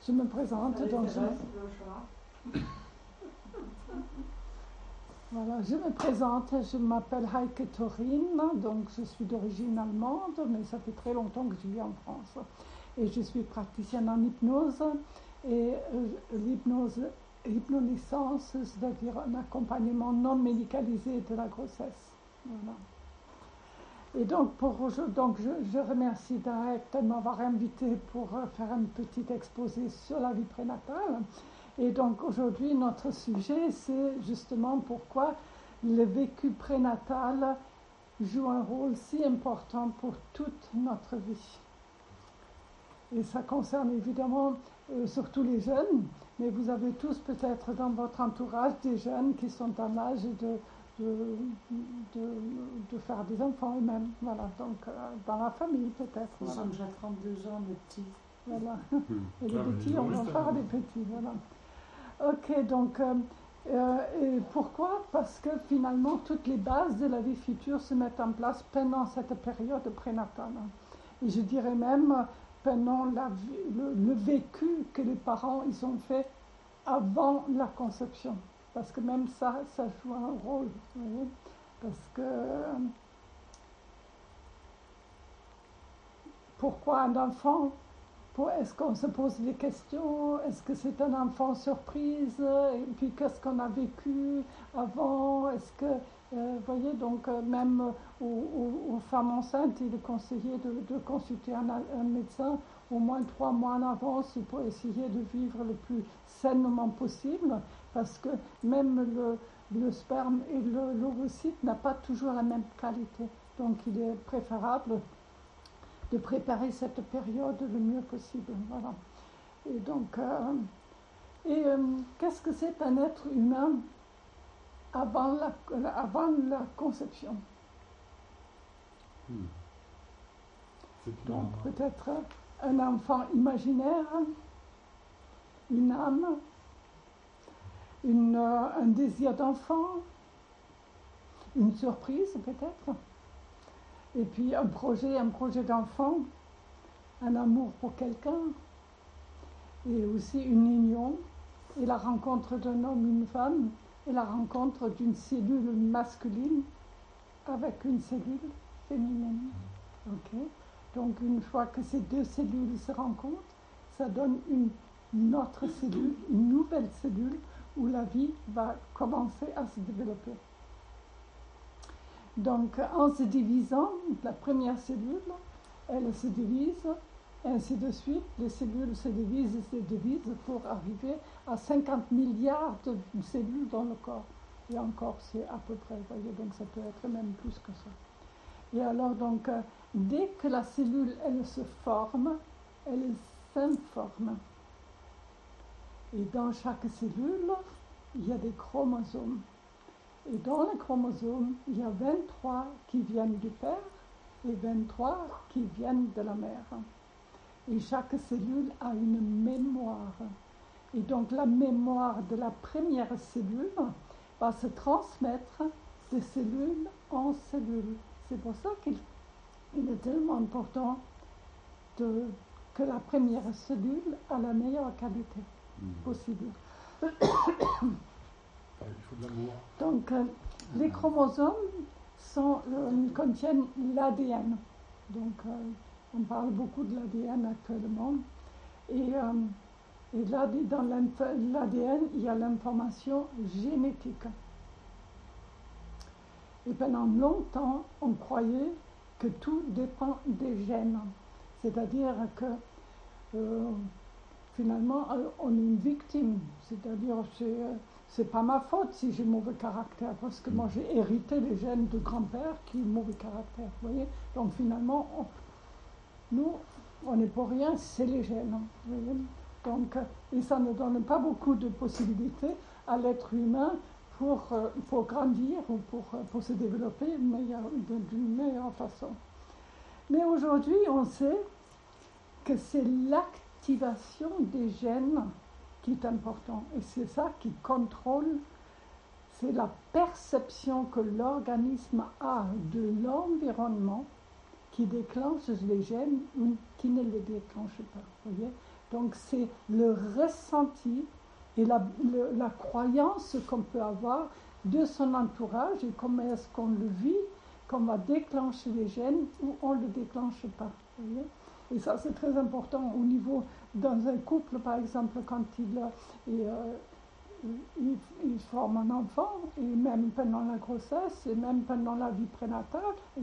je me présente. Voilà, je me présente, je m'appelle Heike Thorin, donc je suis d'origine allemande, mais ça fait très longtemps que je vis en France. Et je suis praticienne en hypnose, et hypnolicence, c'est-à-dire un accompagnement non médicalisé de la grossesse. Voilà. Et donc, je remercie Darek de m'avoir invité pour faire un petit exposé sur la vie prénatale. Et donc aujourd'hui, notre sujet, c'est justement pourquoi le vécu prénatal joue un rôle si important pour toute notre vie. Et ça concerne évidemment surtout les jeunes, mais vous avez tous peut-être dans votre entourage des jeunes qui sont en âge de faire des enfants eux-mêmes. Voilà, donc dans la famille peut-être. Ils ont déjà 32 ans, les petits. Voilà, et les petits, on va faire des petits, voilà. Ok, donc, et pourquoi? Parce que finalement, toutes les bases de la vie future se mettent en place pendant cette période prénatale. Et je dirais même pendant le vécu que les parents ils ont fait avant la conception. Parce que même ça joue un rôle. Vous voyez? Parce que pourquoi un enfant? Est-ce qu'on se pose des questions? Est-ce que c'est un enfant surprise? Et puis qu'est-ce qu'on a vécu avant? Est-ce que, vous voyez, donc même aux femmes enceintes, il est conseillé de consulter un médecin au moins 3 mois en avance pour essayer de vivre le plus sainement possible, parce que même le sperme et l'ovocyte n'a pas toujours la même qualité. Donc il est préférable de préparer cette période le mieux possible. Voilà. Et donc, qu'est-ce que c'est un être humain avant la conception? Donc, peut-être un enfant imaginaire, une âme, un désir d'enfant, une surprise peut-être. Et puis un projet d'enfant, un amour pour quelqu'un, et aussi une union, et la rencontre d'un homme, une femme, et la rencontre d'une cellule masculine avec une cellule féminine. Okay? Donc une fois que ces deux cellules se rencontrent, ça donne une autre cellule, une nouvelle cellule, où la vie va commencer à se développer. Donc, en se divisant, la première cellule, elle se divise, ainsi de suite, les cellules se divisent pour arriver à 50 milliards de cellules dans le corps. Et encore, c'est à peu près, vous voyez, donc ça peut être même plus que ça. Et alors, donc, dès que la cellule, elle se forme, elle s'informe. Et dans chaque cellule, il y a des chromosomes. Et dans les chromosomes, il y a 23 qui viennent du père et 23 qui viennent de la mère. Et chaque cellule a une mémoire. Et donc la mémoire de la première cellule va se transmettre de cellule en cellule. C'est pour ça qu'il est tellement important que la première cellule a la meilleure qualité possible. Il faut de l'amour. Donc, les chromosomes contiennent l'ADN. Donc, on parle beaucoup de l'ADN actuellement. Et là, dans l'ADN, il y a l'information génétique. Et pendant longtemps, on croyait que tout dépend des gènes. C'est-à-dire que finalement, on est une victime. C'est-à-dire c'est pas ma faute si j'ai mauvais caractère, parce que moi j'ai hérité les gènes de grand-père qui ont mauvais caractère, vous voyez. Donc finalement, nous, on n'est pour rien, c'est les gènes, vous voyez. Donc, et ça ne donne pas beaucoup de possibilités à l'être humain pour grandir ou pour se développer d'une meilleure façon. Mais aujourd'hui, on sait que c'est l'activation des gènes qui est important. Et c'est ça qui contrôle, c'est la perception que l'organisme a de l'environnement qui déclenche les gènes ou qui ne les déclenche pas. Vous voyez? Donc c'est le ressenti et la croyance qu'on peut avoir de son entourage et comment est-ce qu'on le vit, qu'on va déclencher les gènes ou on ne le déclenche pas. Vous voyez? Et ça c'est très important au niveau, dans un couple par exemple, quand il forme un enfant, et même pendant la grossesse, et même pendant la vie prénatale,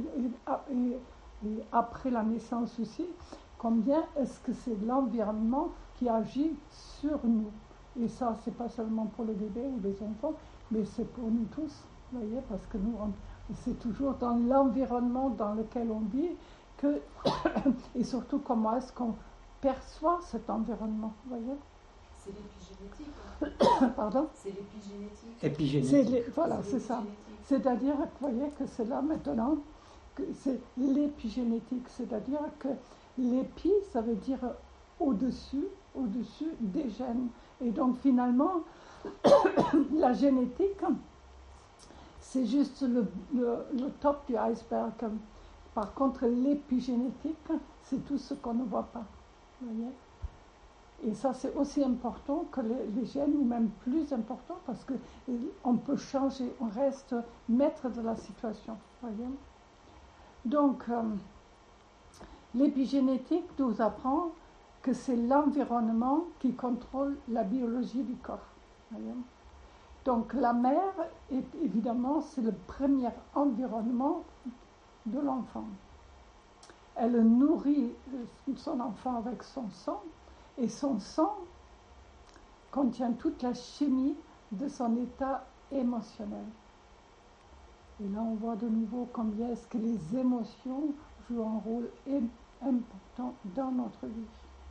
et après la naissance aussi, combien est-ce que c'est l'environnement qui agit sur nous. Et ça, c'est pas seulement pour les bébés ou les enfants, mais c'est pour nous tous, vous voyez, parce que nous, c'est toujours dans l'environnement dans lequel on vit, et surtout comment est-ce qu'on perçoit cet environnement, vous voyez. C'est l'épigénétique. Pardon? C'est l'épigénétique. Épigénétique. Voilà, c'est ça. C'est-à-dire, vous voyez que c'est là maintenant, que c'est l'épigénétique, c'est-à-dire que l'épi, ça veut dire au-dessus des gènes. Et donc finalement, la génétique, c'est juste le top du iceberg. Par contre, l'épigénétique, c'est tout ce qu'on ne voit pas. Vous voyez? Et ça, c'est aussi important que les gènes, ou même plus important, parce qu'on peut changer, on reste maître de la situation. Voyez. Donc, l'épigénétique nous apprend que c'est l'environnement qui contrôle la biologie du corps. Voyez. Donc, la mère, évidemment, c'est le premier environnement de l'enfant. Elle nourrit son enfant avec son sang, et son sang contient toute la chimie de son état émotionnel. Et là, on voit de nouveau combien est-ce que les émotions jouent un rôle important dans notre vie.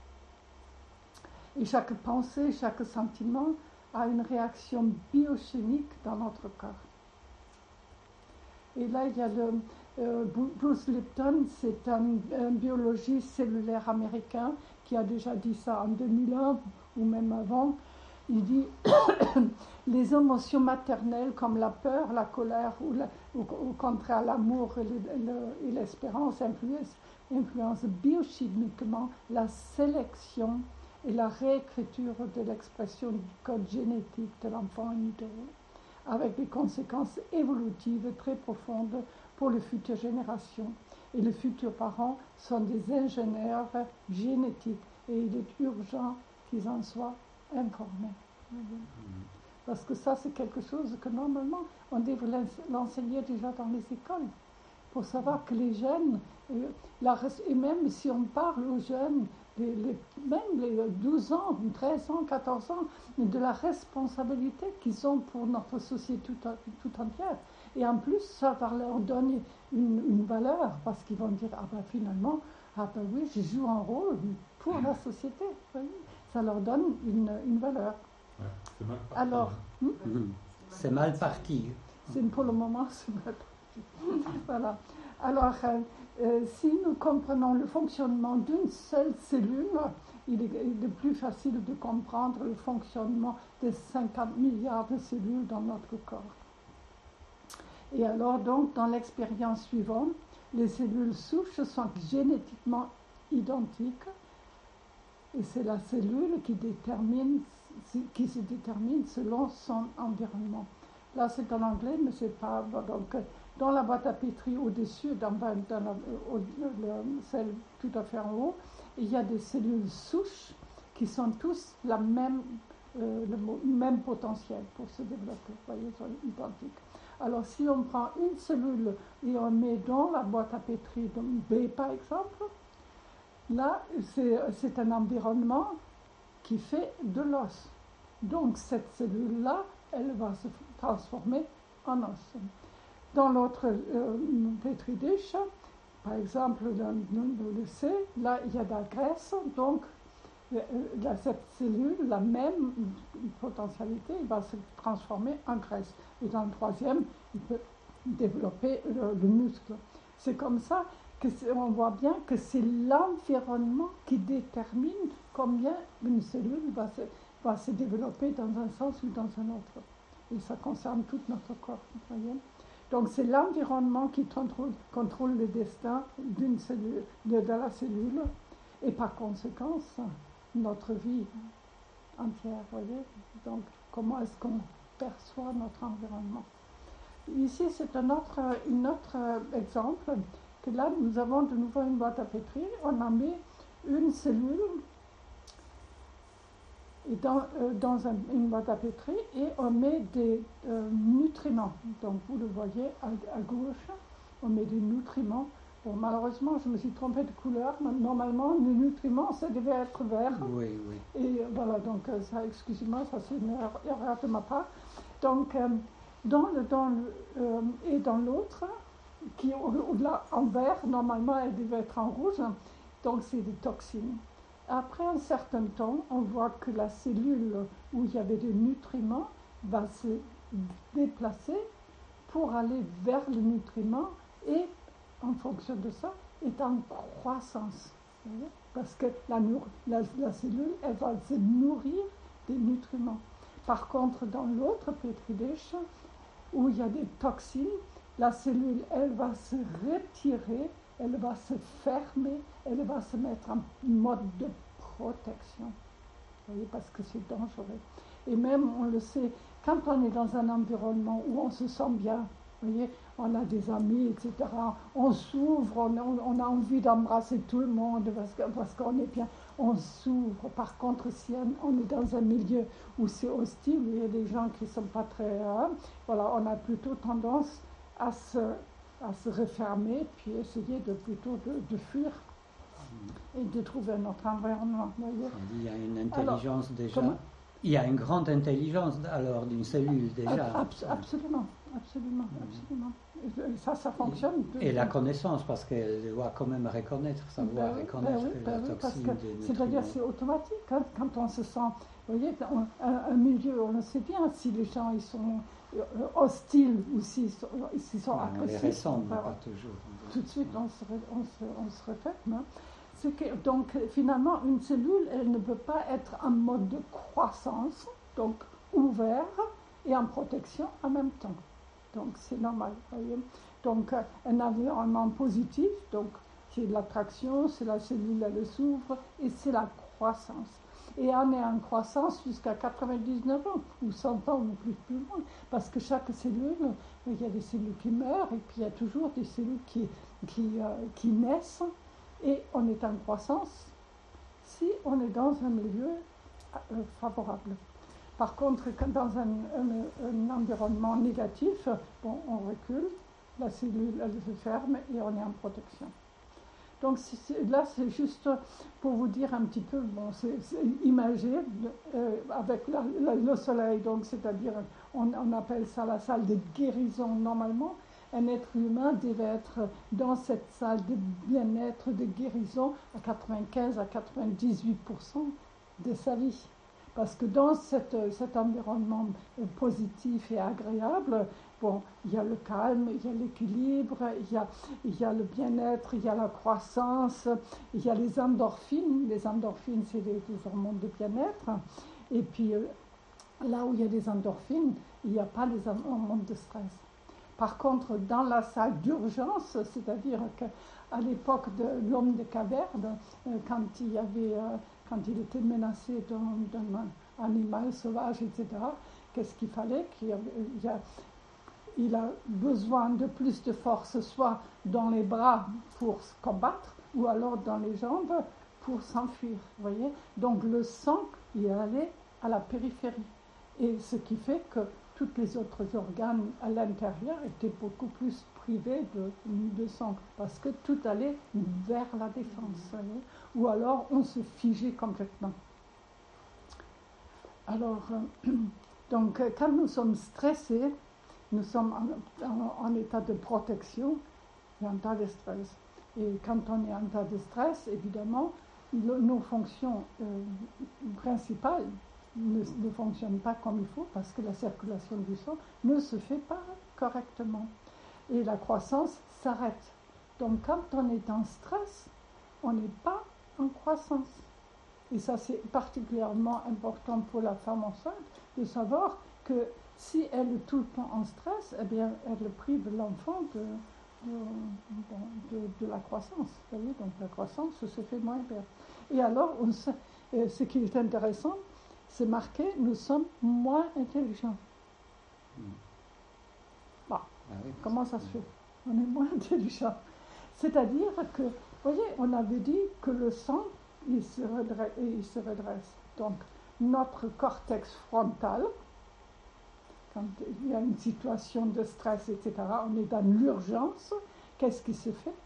Et chaque pensée, chaque sentiment a une réaction biochimique dans notre corps. Et là, il y a Bruce Lipton, c'est un biologiste cellulaire américain qui a déjà dit ça en 2001 ou même avant. Il dit les émotions maternelles comme la peur, la colère ou au contraire l'amour et l'espérance influencent biochimiquement la sélection et la réécriture de l'expression du code génétique de l'enfant in utero, avec des conséquences évolutives très profondes pour les futures générations. Et les futurs parents sont des ingénieurs génétiques et il est urgent qu'ils en soient informés. Parce que ça, c'est quelque chose que normalement, on devrait l'enseigner déjà dans les écoles, pour savoir que les jeunes, et même si on parle aux jeunes, même les 12 ans, 13 ans, 14 ans, de la responsabilité qu'ils ont pour notre société tout entière. Et en plus, ça va leur donner une valeur, parce qu'ils vont dire, ah ben finalement, ah ben oui, je joue un rôle pour la société. Oui. Ça leur donne une valeur. Ouais, c'est mal parti. Alors, c'est mal parti. Pour le moment, c'est mal parti. Voilà. Alors, si nous comprenons le fonctionnement d'une seule cellule, il est plus facile de comprendre le fonctionnement des 50 milliards de cellules dans notre corps. Et alors, donc, dans l'expérience suivante, les cellules souches sont génétiquement identiques et c'est la cellule qui se détermine selon son environnement. Là, c'est en anglais, mais c'est pas... Donc, dans la boîte à pétri au-dessus, celle tout à fait en haut, il y a des cellules souches qui sont tous le même potentiel pour se développer. Vous voyez, ils sont identiques. Alors, si on prend une cellule et on met dans la boîte à pétri de B, par exemple, là, c'est un environnement qui fait de l'os. Donc, cette cellule-là, elle va se transformer en os. Dans l'autre pétri dish, par exemple, le C, là, il y a de la graisse, donc cette cellule, la même potentialité, il va se transformer en graisse. Et dans le troisième, il peut développer le muscle. C'est comme ça qu'on voit bien que c'est l'environnement qui détermine combien une cellule va se développer dans un sens ou dans un autre. Et ça concerne tout notre corps, vous voyez. Donc c'est l'environnement qui contrôle le destin d'une cellule, de la cellule, et par conséquent, notre vie entière, voyez. Donc, comment est-ce qu'on perçoit notre environnement. Ici, c'est un autre exemple, que là, nous avons de nouveau une boîte à pétrir. On a mis une cellule une boîte à pétrir et on met des nutriments. Donc, vous le voyez à gauche, on met des nutriments. Bon, malheureusement, je me suis trompée de couleur. Normalement, les nutriments, ça devait être vert. Oui, oui. Et voilà, donc ça, excusez-moi, ça c'est une erreur de ma part. Donc, dans l'autre, qui là en vert, normalement, elle devait être en rouge. Donc, c'est des toxines. Après un certain temps, on voit que la cellule où il y avait des nutriments va se déplacer pour aller vers le nutriment et, en fonction de ça, est en croissance. Parce que la cellule, elle va se nourrir des nutriments. Par contre, dans l'autre petri dish, où il y a des toxines, la cellule, elle va se retirer, elle va se fermer, elle va se mettre en mode de protection. Vous voyez, parce que c'est dangereux. Et même, on le sait, quand on est dans un environnement où on se sent bien, vous voyez, on a des amis, etc. On s'ouvre, on a envie d'embrasser tout le monde parce qu'on est bien. On s'ouvre. Par contre, si on est dans un milieu où c'est hostile, où il y a des gens qui ne sont pas très... voilà, on a plutôt tendance à se refermer, puis essayer de fuir et de trouver un autre environnement. Voyez. Il y a une intelligence alors, déjà. Il y a une grande intelligence alors d'une cellule déjà. Absolument. Et ça fonctionne. Et la connaissance, parce qu'elle doit quand même savoir reconnaître la toxine. C'est-à-dire c'est automatique. Quand on se sent, vous voyez, un milieu, on le sait bien, si les gens ils sont hostiles ou s'ils sont agressifs. On les ressent, mais pas toujours. Tout de suite, on se referme. C'est que, donc, finalement, une cellule, elle ne peut pas être en mode de croissance, donc ouvert et en protection en même temps. Donc, c'est normal. Voyez. Donc, un environnement positif, donc, c'est l'attraction, c'est la cellule, elle s'ouvre, et c'est la croissance. Et on est en croissance jusqu'à 99 ans, ou 100 ans, ou plus loin, parce que chaque cellule, il y a des cellules qui meurent, et puis il y a toujours des cellules qui naissent, et on est en croissance si on est dans un milieu favorable. Par contre, dans un environnement négatif, bon, on recule, la cellule elle se ferme et on est en protection. Donc là, c'est juste pour vous dire un petit peu, bon, c'est imagé avec le soleil, donc c'est-à-dire, on appelle ça la salle de guérison normalement. Un être humain devait être dans cette salle de bien-être, de guérison, à 95 à 98% de sa vie. Parce que dans cet environnement positif et agréable, bon, il y a le calme, il y a l'équilibre, il y a le bien-être, il y a la croissance, il y a les endorphines. Les endorphines, c'est des hormones de bien-être. Et puis, là où il y a des endorphines, il n'y a pas les hormones de stress. Par contre, dans la salle d'urgence, c'est-à-dire qu'à l'époque de l'homme de caverne, quand il était menacé d'un animal sauvage, etc., qu'est-ce qu'il fallait? Il a besoin de plus de force, soit dans les bras pour se combattre, ou alors dans les jambes pour s'enfuir. Voyez. Donc le sang, il allait à la périphérie. Et ce qui fait que tous les autres organes à l'intérieur étaient beaucoup plus privés de sang, parce que tout allait vers la défense, ou alors on se figeait complètement. Alors, donc quand nous sommes stressés, nous sommes en état de protection et en état de stress. Et quand on est en état de stress, évidemment, nos fonctions principales ne fonctionne pas comme il faut parce que la circulation du sang ne se fait pas correctement. Et la croissance s'arrête. Donc quand on est en stress, on n'est pas en croissance. Et ça c'est particulièrement important pour la femme enceinte de savoir que si elle est tout le temps en stress, eh bien elle prive l'enfant de la croissance. Vous voyez, donc la croissance se fait moins bien. Et alors Et ce qui est intéressant, c'est marqué, nous sommes moins intelligents. Bon, oui, comment ça se fait? On est moins intelligents. C'est-à-dire que, vous voyez, on avait dit que le sang, il se redresse. Donc, notre cortex frontal, quand il y a une situation de stress, etc., on est dans l'urgence, qu'est-ce qui se fait?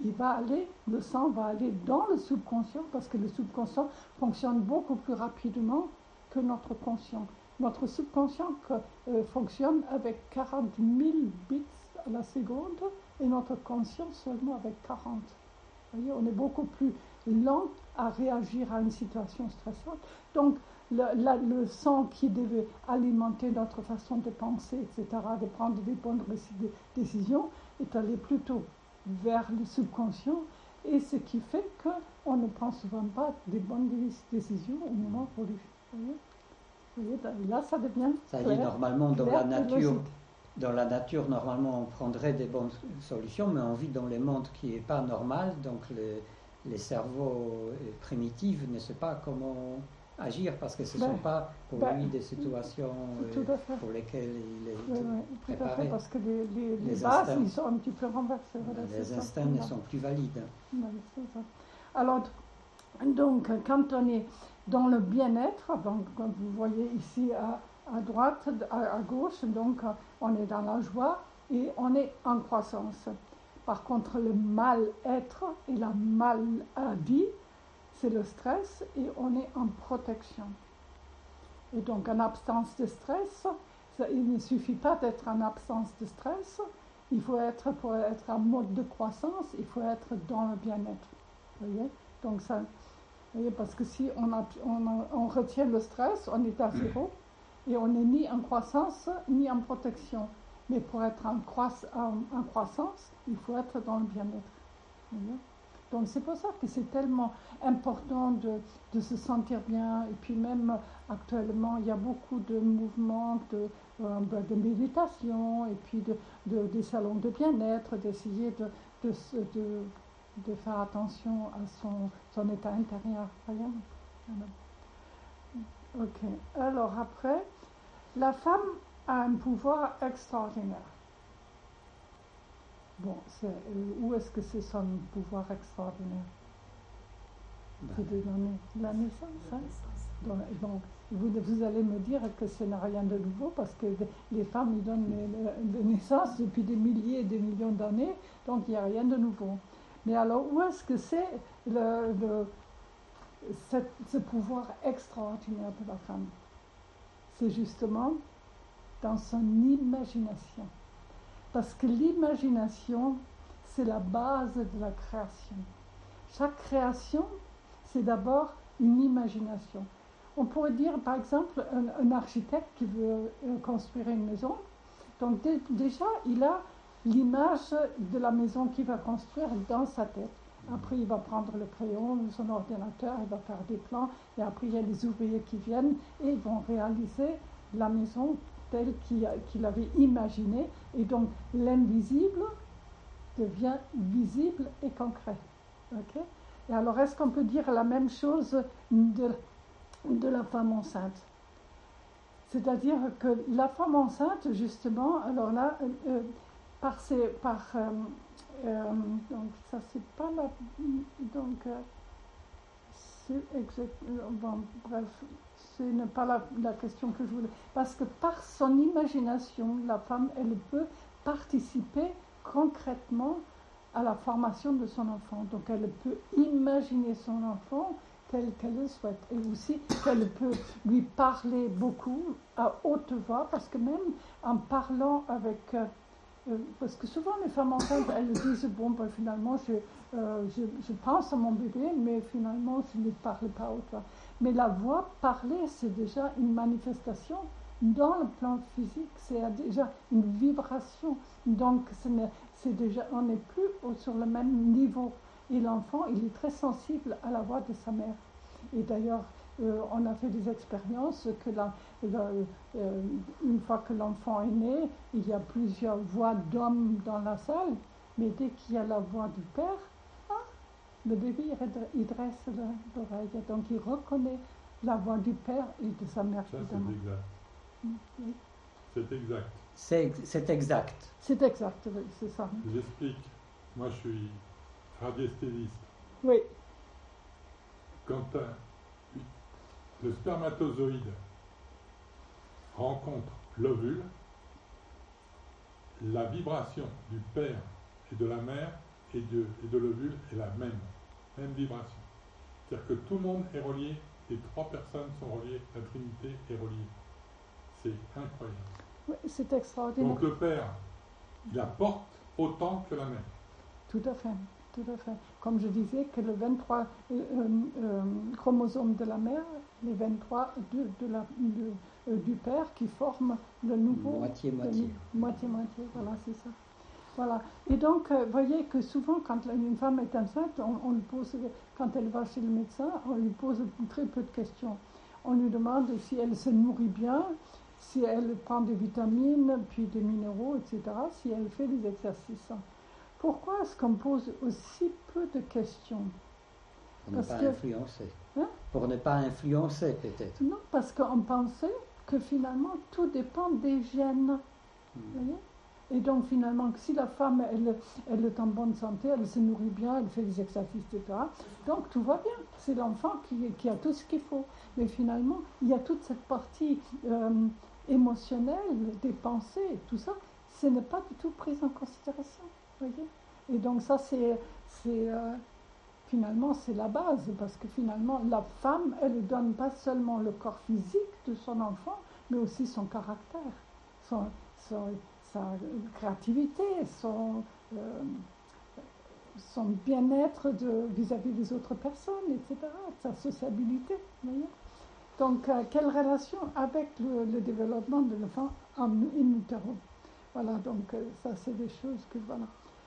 Le sang va aller dans le subconscient, parce que le subconscient fonctionne beaucoup plus rapidement que notre conscient. Notre subconscient fonctionne avec 40 000 bits à la seconde, et notre conscient seulement avec 40. Vous voyez, on est beaucoup plus lent à réagir à une situation stressante. Donc, le sang qui devait alimenter notre façon de penser, etc., de prendre des bonnes décisions, est allé plutôt vers le subconscient, et ce qui fait qu'on ne prend souvent pas des bonnes décisions au moment voulu. Vous voyez, là, ça devient ça dit normalement dans la nature, normalement, on prendrait des bonnes solutions, mais on vit dans le monde qui n'est pas normal, donc les cerveaux primitifs ne savent pas comment agir, parce que ce ne sont pas pour lui des situations pour lesquelles il est préparé. Tout à fait, parce que les bases, ils sont un petit peu renversés. Voilà, les instincts ne sont plus valides. Oui, c'est ça. Alors, donc, quand on est dans le bien-être, donc, comme vous voyez ici à droite, à gauche, donc on est dans la joie et on est en croissance. Par contre, le mal-être et la maladie, c'est le stress et on est en protection. Et donc, en absence de stress, il ne suffit pas d'être en absence de stress, pour être en mode de croissance, il faut être dans le bien-être. Vous voyez? Donc, ça, vous voyez, parce que si on retient le stress, on est à zéro et on n'est ni en croissance ni en protection. Mais pour être en croissance, il faut être dans le bien-être. Vous voyez? Donc c'est pour ça que c'est tellement important de se sentir bien. Et puis même actuellement, il y a beaucoup de mouvements de méditation et puis des salons de bien-être, d'essayer de faire attention à son état intérieur. Voilà. Ok. Alors après, la femme a un pouvoir extraordinaire. Bon, où est-ce que c'est son pouvoir extraordinaire? C'est de la naissance. Hein? Donc, vous allez me dire que ce n'est rien de nouveau parce que les femmes ils donnent de naissance depuis des milliers et des millions d'années, donc il n'y a rien de nouveau. Mais alors, où est-ce que c'est ce pouvoir extraordinaire de la femme? C'est justement dans son imagination. Parce que l'imagination, c'est la base de la création. Chaque création, c'est d'abord une imagination. On pourrait dire, par exemple, un architecte qui veut construire une maison. Donc déjà, il a l'image de la maison qu'il va construire dans sa tête. Après, il va prendre le crayon, son ordinateur, il va faire des plans. Et après, il y a les ouvriers qui viennent et ils vont réaliser la maison telle qu'il avait imaginée. Et donc, l'invisible devient visible et concret. Okay? Et alors, est-ce qu'on peut dire la même chose de la femme enceinte? C'est-à-dire que la femme enceinte, justement, alors là, donc ça c'est pas la... Donc, c'est exactement... Bon, bref, ce n'est pas la question que je voulais... Parce que par son imagination, la femme, elle peut participer concrètement à la formation de son enfant. Donc, elle peut imaginer son enfant tel qu'elle le souhaite. Et aussi qu'elle peut lui parler beaucoup à haute voix, parce que même en parlant avec... parce que souvent les femmes enceintes, elles disent, bon, ben, finalement, je pense à mon bébé, mais finalement, je ne parle pas à haute voix. Mais la voix parler, c'est déjà une manifestation dans le plan physique, c'est déjà une vibration. Donc, c'est déjà, on n'est plus sur le même niveau. Et l'enfant, il est très sensible à la voix de sa mère. Et d'ailleurs, on a fait des expériences que une fois que l'enfant est né, il y a plusieurs voix d'hommes dans la salle, mais dès qu'il y a la voix du père, Le bébé, il dresse l'oreille, donc il reconnaît la voix du père et de sa mère. Ça, évidemment. c'est exact. Oui. C'est exact. C'est exact. C'est exact, oui, c'est ça. J'explique. Moi, je suis radiesthésiste. Oui, Quand le spermatozoïde rencontre l'ovule, la vibration du père et de la mère et de l'ovule est la même vibration. C'est-à-dire que tout le monde est relié, les trois personnes sont reliées, la Trinité est reliée. C'est incroyable. oui, c'est extraordinaire. Donc le père, il apporte autant que la mère. Tout à fait, tout à fait. Comme je disais que le 23 chromosomes de la mère, les 23 du père qui forment le nouveau... Moitié-moitié. Moitié-moitié, voilà, c'est ça. Voilà. Et donc, vous voyez que souvent, quand une femme est enceinte, on lui pose, quand elle va chez le médecin, on lui pose très peu de questions. On lui demande si elle se nourrit bien, si elle prend des vitamines, puis des minéraux, etc., si elle fait des exercices. Pourquoi est-ce qu'on pose aussi peu de questions? Pour ne pas influencer. Hein? Pour ne pas influencer, peut-être. Non, parce qu'on pensait que finalement, tout dépend des gènes. Vous voyez? Et donc finalement, si la femme, elle est en bonne santé, elle se nourrit bien, elle fait des exercices, etc., donc tout va bien. C'est l'enfant qui a tout ce qu'il faut. Mais finalement, il y a toute cette partie émotionnelle, des pensées, tout ça, ce n'est pas du tout pris en considération. Voyez. Et donc ça, finalement, c'est la base, parce que finalement, la femme, elle ne donne pas seulement le corps physique de son enfant, mais aussi son caractère, sa créativité, son bien-être vis-à-vis des autres personnes, etc., sa sociabilité. Voyez. Donc, quelle relation avec le développement de l'enfant in utero? Voilà, donc ça, c'est des choses que, voilà.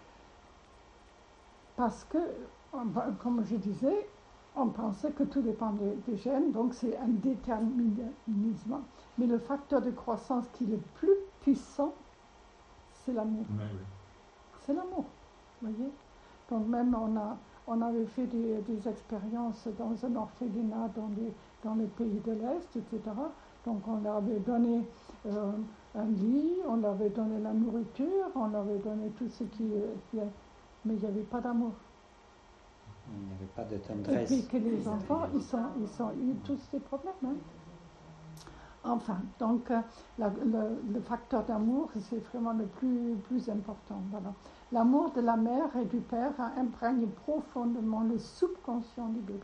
Parce que, comme je disais, on pensait que tout dépend des gènes, donc c'est un déterminisme. Mais le facteur de croissance qui est le plus puissant, c'est l'amour. Oui. C'est l'amour, vous voyez. Donc même on avait fait des expériences dans un orphelinat dans les pays de l'Est, etc. Donc on leur avait donné un lit, on leur avait donné la nourriture, on leur avait donné tout ce mais il n'y avait pas d'amour. Il n'y avait pas de Et tendresse. puis que les enfants, ils ont eu tous ces problèmes. Hein. Enfin, donc le facteur d'amour, c'est vraiment le plus important. Voilà. L'amour de la mère et du père imprègne profondément le subconscient du bébé.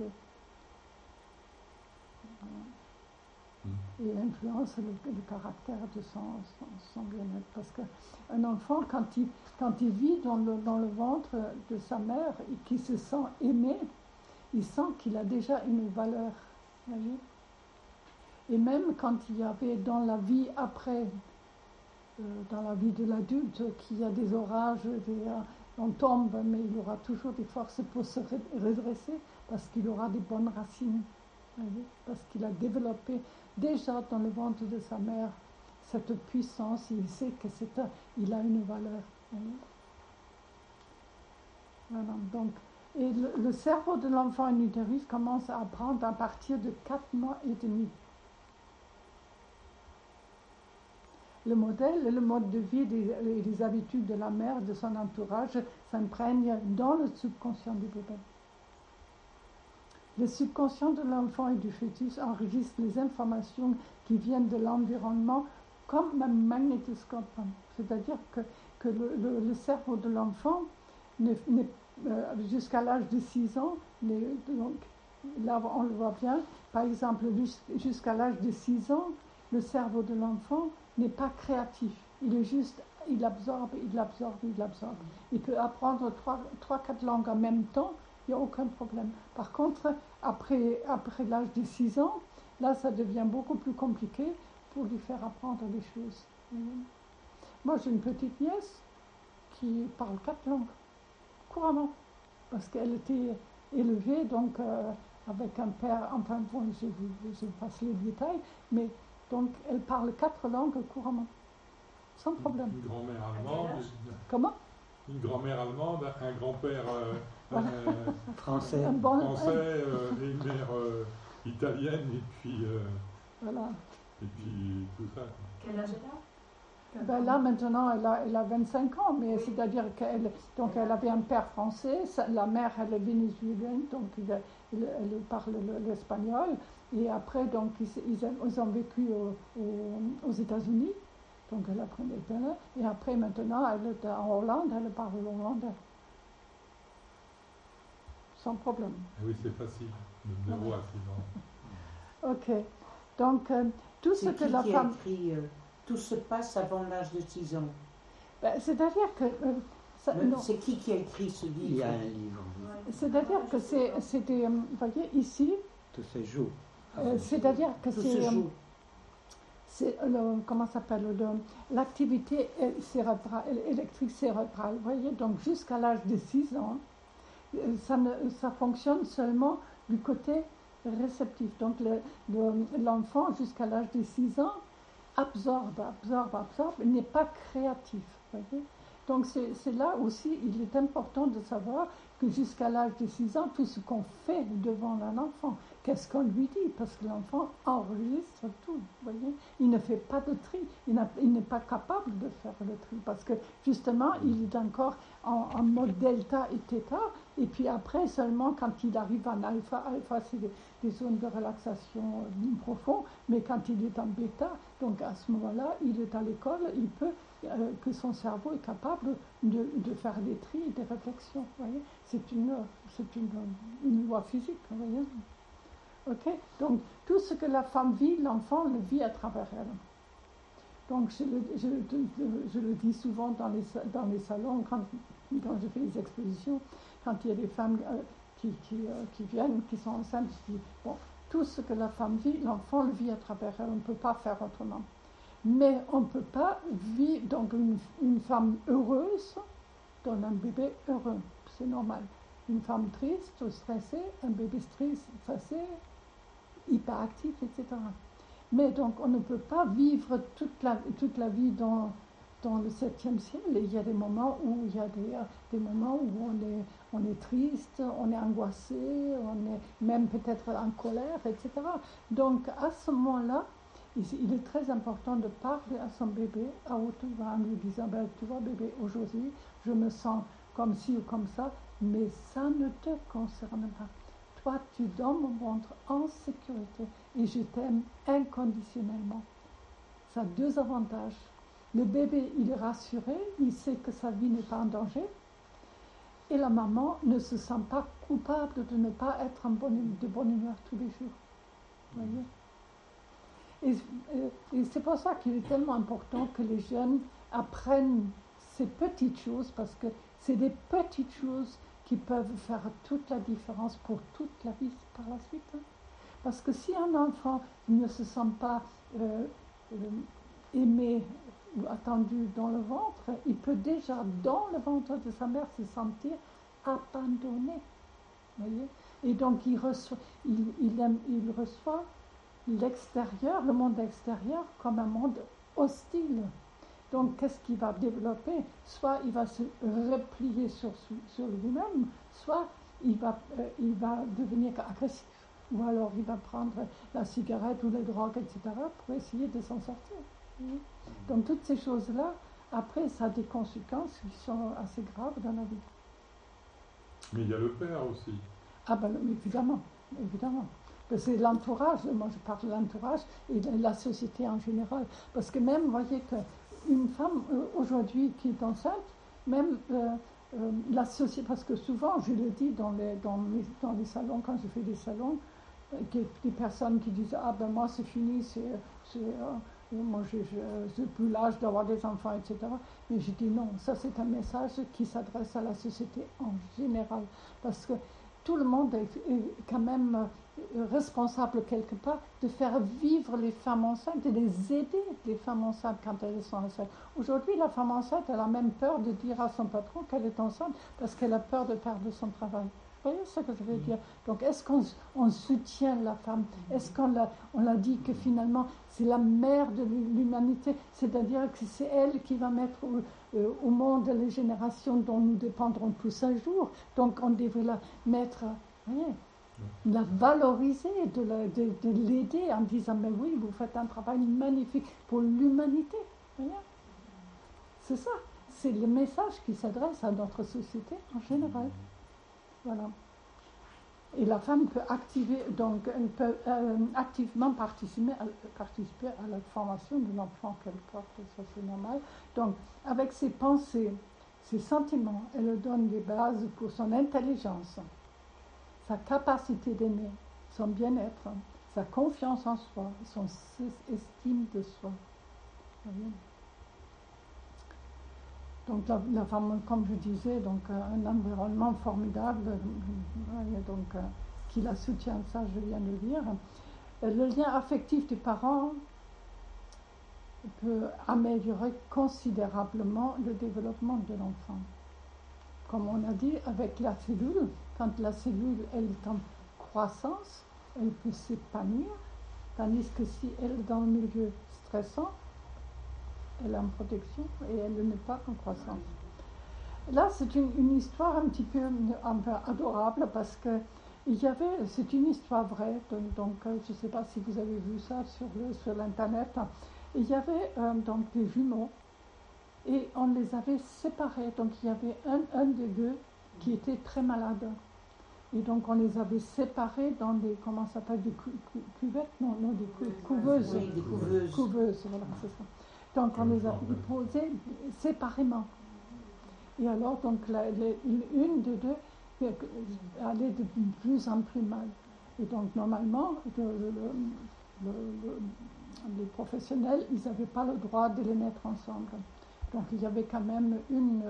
Et influence le caractère de son bien-être. Parce qu'un enfant, quand il vit dans le ventre de sa mère et qu'il se sent aimé, il sent qu'il a déjà une valeur. Voyez. Et même quand il y avait dans la vie après, dans la vie de l'adulte, qu'il y a des orages, on tombe, mais il aura toujours des forces pour se redresser parce qu'il aura des bonnes racines. Voyez, parce qu'il a développé déjà dans le ventre de sa mère cette puissance, il sait que il a une valeur. Voyez. Voilà, donc, et le cerveau de l'enfant in utérus commence à apprendre à partir de 4 mois et demi. Le modèle et le mode de vie et les habitudes de la mère, de son entourage, s'imprègnent dans le subconscient du bébé. Le subconscient de l'enfant et du fœtus enregistre les informations qui viennent de l'environnement comme un magnétoscope. C'est-à-dire que le cerveau de l'enfant, jusqu'à l'âge de 6 ans, donc, là on le voit bien, par exemple, jusqu'à l'âge de 6 ans, le cerveau de l'enfant n'est pas créatif. Il absorbe. Il peut apprendre 3-4 langues en même temps, il n'y a aucun problème. Par contre, après l'âge de 6 ans, là, ça devient beaucoup plus compliqué pour lui faire apprendre des choses. Moi, j'ai une petite nièce qui parle 4 langues, couramment, parce qu'elle était élevée donc, avec un père, enfin, bon, je passe les détails, mais donc elle parle 4 langues couramment, sans problème. Une grand-mère allemande. Comment? Une grand-mère allemande, un grand-père Français. Un bon- Français et une mère italienne Voilà. et puis tout ça. Quel âge elle a? Ben là, maintenant, elle a 25 ans, mais Oui. c'est-à-dire qu'elle elle avait un père français, la mère, elle est vénézuélienne, donc elle parle l'espagnol, et après, donc, ils ont vécu aux États-Unis, donc elle apprenait bien, et après, maintenant, elle est en Hollande, elle parle hollandais. Sans problème. Et oui, c'est facile de Voilà. voir ces gens. Ok. Donc, tout ce C'est que qui la qui a femme... écrit Tout se passe avant l'âge de 6 ans. Ben, c'est-à-dire que... non. C'est qui a écrit ce livre? Il y a un livre. Ouais. C'est-à-dire que c'était... Vous voyez, ici, Tout se joue. c'est-à-dire que Tout se joue. c'est comment ça s'appelle, l'activité cérébrale, électrique cérébrale. Vous voyez, donc jusqu'à l'âge de 6 ans, ça fonctionne seulement du côté réceptif. Donc l'enfant, jusqu'à l'âge de 6 ans, absorbe, n'est pas créatif. Vous voyez. Donc c'est là aussi, il est important de savoir que jusqu'à l'âge de 6 ans, tout ce qu'on fait devant un enfant, qu'est-ce qu'on lui dit? Parce que l'enfant enregistre tout, vous voyez. Il ne fait pas de tri, il n'est pas capable de faire le tri, parce que justement, il est encore en mode delta et theta, et puis après, seulement quand il arrive en alpha, c'est des zones de relaxation profondes, mais quand il est en bêta, donc à ce moment-là, il est à l'école, il peut, que son cerveau est capable de faire des tris et des réflexions, vous voyez. C'est une loi physique, vous voyez. Ok. Donc, tout ce que la femme vit, l'enfant le vit à travers elle. Donc, je le dis souvent dans les salons, quand je fais les expositions, quand il y a des femmes qui viennent, qui sont enceintes, je dis, bon, tout ce que la femme vit, l'enfant le vit à travers elle, on ne peut pas faire autrement. Mais on ne peut pas vivre, donc une femme heureuse donne un bébé heureux, c'est normal. Une femme triste ou stressée, un bébé stressé, hyperactif, etc. Mais donc on ne peut pas vivre toute la vie dans le 7e ciel. Et il y a des moments où des moments où on est triste, on est angoissé, on est même peut-être en colère, etc. Donc à ce moment-là, il est très important de parler à son bébé à haute voix en lui disant, ben, tu vois bébé, aujourd'hui je me sens comme ci ou comme ça, mais ça ne te concerne pas. Toi, tu es dans mon ventre en sécurité et je t'aime inconditionnellement. Ça a 2 avantages. Le bébé, il est rassuré, il sait que sa vie n'est pas en danger et la maman ne se sent pas coupable de ne pas être de bonne humeur tous les jours. Vous voyez ? Et c'est pour ça qu'il est tellement important que les jeunes apprennent ces petites choses, parce que c'est des petites choses qui peuvent faire toute la différence pour toute la vie par la suite. Hein. Parce que si un enfant ne se sent pas aimé ou attendu dans le ventre, il peut déjà dans le ventre de sa mère se sentir abandonné. Voyez. Et donc il reçoit l'extérieur, le monde extérieur, comme un monde hostile. Donc, qu'est-ce qu'il va développer? Soit il va se replier sur lui-même, soit il va devenir agressif, ou alors il va prendre la cigarette ou les drogues, etc., pour essayer de s'en sortir. Donc, toutes ces choses-là, après, ça a des conséquences qui sont assez graves dans la vie. Mais il y a le père aussi. Ah ben, évidemment. C'est l'entourage, moi je parle de l'entourage et de la société en général. Parce que même, vous voyez qu'une femme aujourd'hui qui est enceinte, même la société, parce que souvent, je le dis dans les salons, quand je fais des salons, des personnes qui disent « Ah ben moi c'est fini, moi j'ai plus l'âge d'avoir des enfants, etc. » Mais je dis non, ça c'est un message qui s'adresse à la société en général. Parce que tout le monde est quand même responsable quelque part de faire vivre les femmes enceintes et les aider, les femmes enceintes, quand elles sont enceintes. Aujourd'hui, la femme enceinte, elle a même peur de dire à son patron qu'elle est enceinte parce qu'elle a peur de perdre son travail. Vous voyez ce que je veux dire? Donc, est-ce qu'on soutient la femme? Est-ce qu'on l'a dit que finalement, c'est la mère de l'humanité, c'est-à-dire que c'est elle qui va mettre au monde les générations dont nous dépendrons tous un jour. Donc, on devrait la mettre, vous voyez, la valoriser, de l'aider en disant, mais oui, vous faites un travail magnifique pour l'humanité. Vous voyez? C'est ça. C'est le message qui s'adresse à notre société en général. Voilà. Et la femme peut activement participer à la formation de l'enfant qu'elle porte, ça c'est normal. Donc, avec ses pensées, ses sentiments, elle donne des bases pour son intelligence, sa capacité d'aimer, son bien-être, sa confiance en soi, son estime de soi. Vous voyez? Donc la femme, comme je disais, donc un environnement formidable, donc qui la soutient, ça je viens de le dire. Le lien affectif des parents peut améliorer considérablement le développement de l'enfant. Comme on a dit, avec la cellule, quand la cellule elle est en croissance, elle peut s'épanouir, tandis que si elle est dans le milieu stressant, elle est en protection et elle n'est pas en croissance. Là, c'est une histoire un peu adorable parce que c'est une histoire vraie, donc je ne sais pas si vous avez vu ça sur l'internet. Il y avait donc des jumeaux et on les avait séparés. Donc il y avait un des deux qui était très malade. Et donc on les avait séparés dans des, comment ça s'appelle, des cuvettes, non, des couveuses. Oui, des couveuses. Couveuses, voilà, c'est ça. Donc on les a posés séparément. Et alors, donc, une des deux allait de plus en plus mal. Et donc, normalement, les professionnels, ils n'avaient pas le droit de les mettre ensemble. Donc, il y avait quand même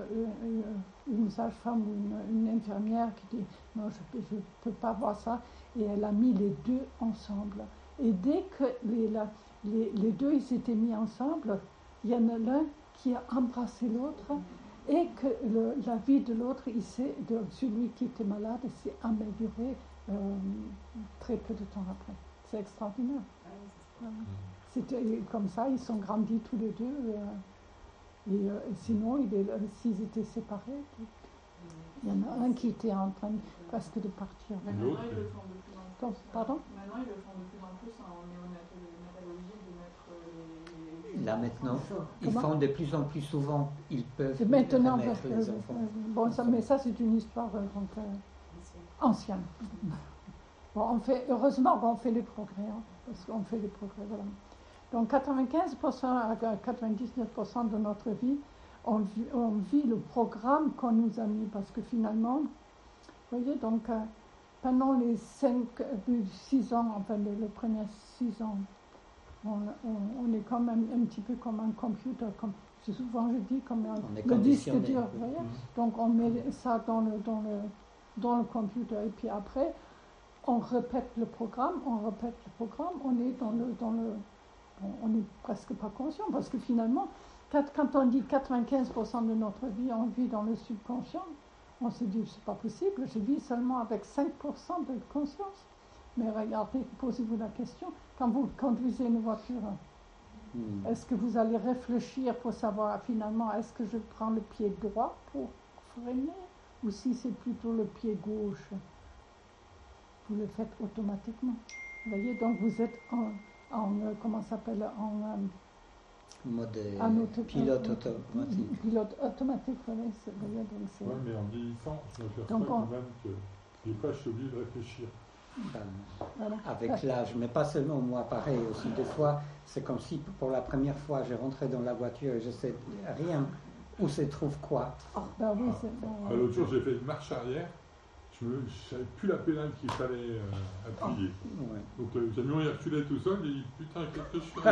une sage-femme ou une infirmière qui dit « Non, je ne peux pas voir ça ». Et elle a mis les deux ensemble. Et dès que les deux ils s'étaient mis ensemble, il y en a l'un qui a embrassé l'autre et que la vie de l'autre, de celui qui était malade, s'est améliorée très peu de temps après. C'est extraordinaire. C'était comme ça, ils sont grandis tous les deux. Et sinon, s'ils étaient séparés, il y en a un qui était en train presque de partir. Maintenant, ils le font de plus en plus. Donc, pardon? Maintenant, ils le font de plus en plus en néonatologie de mettre les... Là maintenant, ils Comment? font de plus en plus souvent, ils peuvent Maintenant, remettre les enfants. bon, mais ça c'est une histoire ancienne. Bon, heureusement on fait les progrès, hein, parce qu'on fait les progrès, voilà. Donc 95% à 99% de notre vie, on vit le programme qu'on nous a mis, parce que finalement, vous voyez, donc pendant les 6 ans, enfin les premiers 6 ans, on est quand même un petit peu comme un computer, comme souvent je dis, comme le disque dur, vous voyez. Donc on met ça dans le computer et puis après on répète le programme, on est on n'est presque pas conscient parce que finalement, quand on dit 95% de notre vie, on vit dans le subconscient, on se dit c'est pas possible, je vis seulement avec 5% de conscience. Mais regardez, posez-vous la question, quand vous conduisez une voiture, est-ce que vous allez réfléchir pour savoir finalement, est-ce que je prends le pied droit pour freiner ou si c'est plutôt le pied gauche? Vous le faites automatiquement. Vous voyez, donc vous êtes comment ça s'appelle, mode pilote automatique. Pilote automatique, vous voyez, donc c'est... Oui, mais en vieillissant, je m'aperçois quand même que des fois, je suis obligé de réfléchir. Voilà. Avec l'âge, mais pas seulement moi, pareil aussi. Des fois, c'est comme si pour la première fois, je rentrais dans la voiture et je sais rien où se trouve quoi. Ben oui, L'autre jour, j'ai fait une marche arrière, je ne savais plus la pédale qu'il fallait appuyer. Ouais. Donc le camion il reculait tout seul, j'ai dit putain, qu'est-ce que je fais?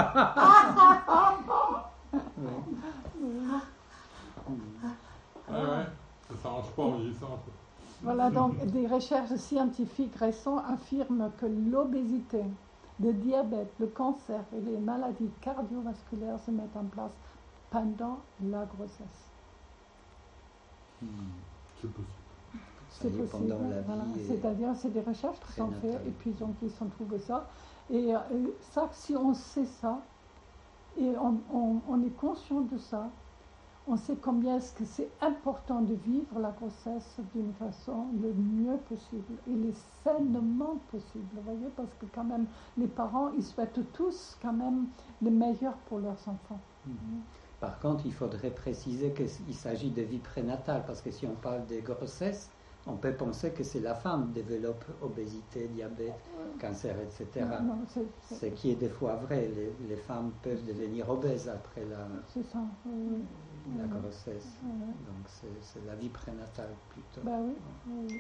Ouais, ça s'arrange pas en vieillissant. Voilà, donc des recherches scientifiques récentes affirment que l'obésité, le diabète, le cancer et les maladies cardiovasculaires se mettent en place pendant la grossesse. C'est possible. C'est c'est-à-dire possible, pendant la voilà. vie C'est-à-dire, c'est des recherches qui sont prénatale. faites et puis donc ils ont trouvé ça. Et ça, si on sait ça, et on est conscient de ça, on sait combien est-ce que c'est important de vivre la grossesse d'une façon le mieux possible et le sainement possible, vous voyez, parce que quand même, les parents, ils souhaitent tous quand même le meilleur pour leurs enfants. Par contre, il faudrait préciser qu'il s'agit de vie prénatale, parce que si on parle de grossesse, on peut penser que c'est la femme qui développe obésité, diabète, cancer, etc. Non, Ce qui est des fois vrai. Les femmes peuvent devenir obèses après c'est ça. la grossesse. Donc c'est la vie prénatale plutôt. Ben oui.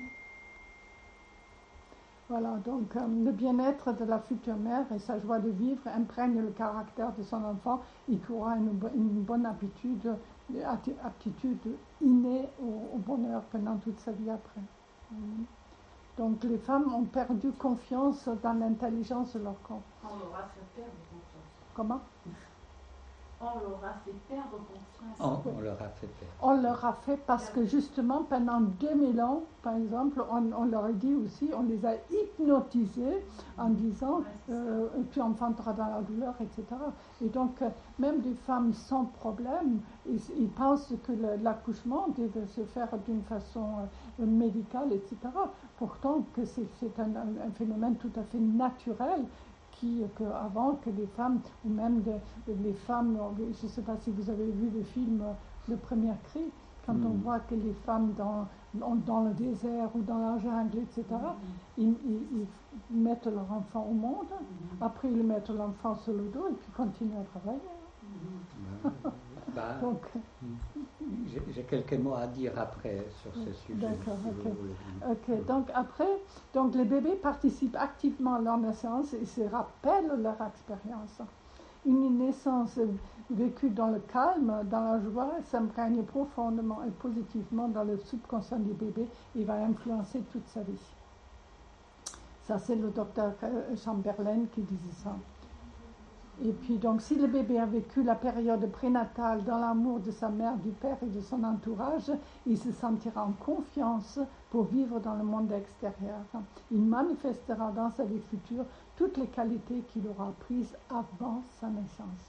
Voilà, donc le bien-être de la future mère et sa joie de vivre imprègne le caractère de son enfant et qu'il aura une bonne aptitude innée au bonheur pendant toute sa vie après. Donc les femmes ont perdu confiance dans l'intelligence de leur corps. On leur a fait perdre confiance. Comment ? On leur a fait perdre confiance. On leur a fait peur. On leur a fait parce que justement pendant 2000 ans, par exemple, on leur a dit aussi, on les a hypnotisés en disant tu enfanteras dans la douleur, etc. Et donc même des femmes sans problème, ils pensent que l'accouchement devait se faire d'une façon médicale, etc. Pourtant que c'est un phénomène tout à fait naturel. Avant que les femmes, ou même les femmes, je ne sais pas si vous avez vu le film Le Premier Cri, quand on voit que les femmes dans le désert ou dans la jungle, etc., ils mettent leur enfant au monde, après ils mettent l'enfant sur le dos et puis continuent à travailler. Donc, j'ai quelques mots à dire après sur ce sujet. D'accord, si vous voulez. Ok, donc après, les bébés participent activement à leur naissance et se rappellent leur expérience. Une naissance vécue dans le calme, dans la joie, s'imprègne profondément et positivement dans le subconscient du bébé et va influencer toute sa vie. Ça, c'est le docteur Chamberlain qui disait ça. Et puis donc, si le bébé a vécu la période prénatale dans l'amour de sa mère, du père et de son entourage, il se sentira en confiance pour vivre dans le monde extérieur. Il manifestera dans sa vie future toutes les qualités qu'il aura apprises avant sa naissance.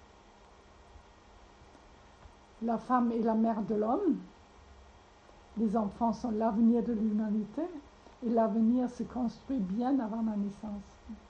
La femme est la mère de l'homme. Les enfants sont l'avenir de l'humanité et l'avenir se construit bien avant la naissance.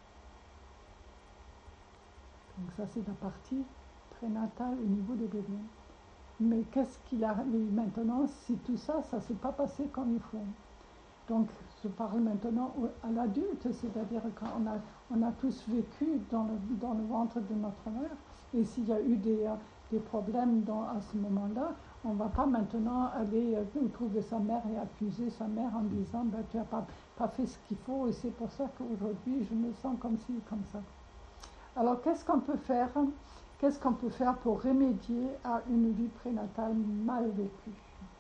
Donc ça, c'est la partie prénatale au niveau des bébés. Mais qu'est-ce qu'il arrive maintenant si tout ça, ça ne s'est pas passé comme il faut? Donc, je parle maintenant à l'adulte, c'est-à-dire qu'on a tous vécu dans le ventre de notre mère. Et s'il y a eu des problèmes à ce moment-là, on ne va pas maintenant aller trouver sa mère et accuser sa mère en disant tu n'as pas fait ce qu'il faut et c'est pour ça qu'aujourd'hui je me sens comme ci, comme ça. Alors, qu'est-ce qu'on peut faire? Qu'est-ce qu'on peut faire pour remédier à une vie prénatale mal vécue?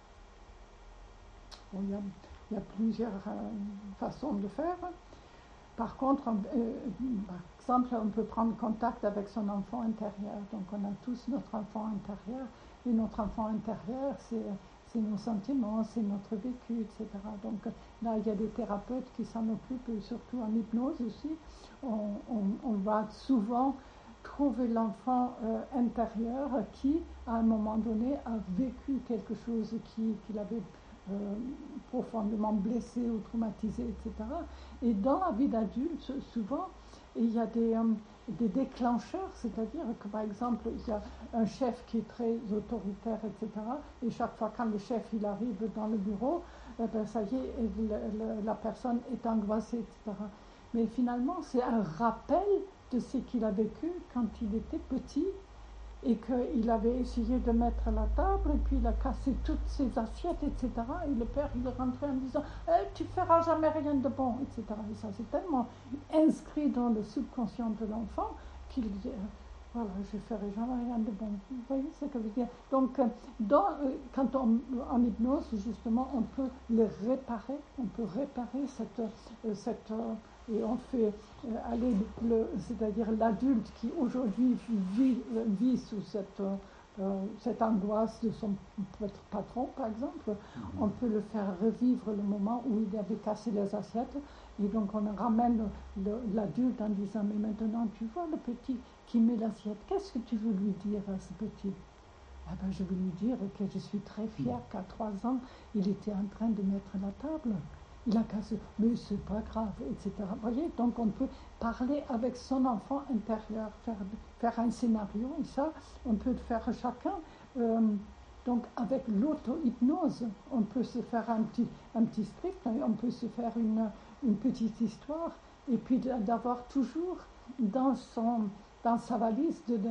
Bon, il y a plusieurs façons de faire. Par contre, par exemple, on peut prendre contact avec son enfant intérieur. Donc, on a tous notre enfant intérieur. Et notre enfant intérieur, c'est nos sentiments, c'est notre vécu, etc. Donc là, il y a des thérapeutes qui s'en occupent, et surtout en hypnose aussi. On va souvent trouver l'enfant intérieur qui, à un moment donné, a vécu quelque chose qui l'avait profondément blessé ou traumatisé, etc. Et dans la vie d'adulte, souvent, il y a des déclencheurs, c'est-à-dire que par exemple, il y a un chef qui est très autoritaire, etc. Et chaque fois quand le chef il arrive dans le bureau, ça y est, la personne est angoissée, etc. Mais finalement, c'est un rappel de ce qu'il a vécu quand il était petit et qu'il avait essayé de mettre la table et puis il a cassé toutes ses assiettes, etc. Et le père, il est rentré en disant « tu feras jamais rien de bon », etc. Et ça, c'est tellement inscrit dans le subconscient de l'enfant qu'il dit « voilà, je ne ferai jamais rien de bon ». Vous voyez ce que je veux dire? Donc, quand en hypnose, justement, on peut le réparer, on peut réparer cette et on fait aller, c'est-à-dire l'adulte qui aujourd'hui vit sous cette cette angoisse de son patron, par exemple, on peut le faire revivre le moment où il avait cassé les assiettes. Et donc on ramène l'adulte en disant, mais maintenant tu vois le petit qui met l'assiette, qu'est-ce que tu veux lui dire à ce petit? Ah ben, je veux lui dire que je suis très fière qu'à 3 ans, il était en train de mettre la table. Il a cassé, mais c'est pas grave, etc. Vous voyez, donc on peut parler avec son enfant intérieur, faire un scénario, et ça, on peut le faire chacun. Donc avec l'auto-hypnose, on peut se faire un petit script, on peut se faire une petite histoire, et puis d'avoir toujours dans sa valise de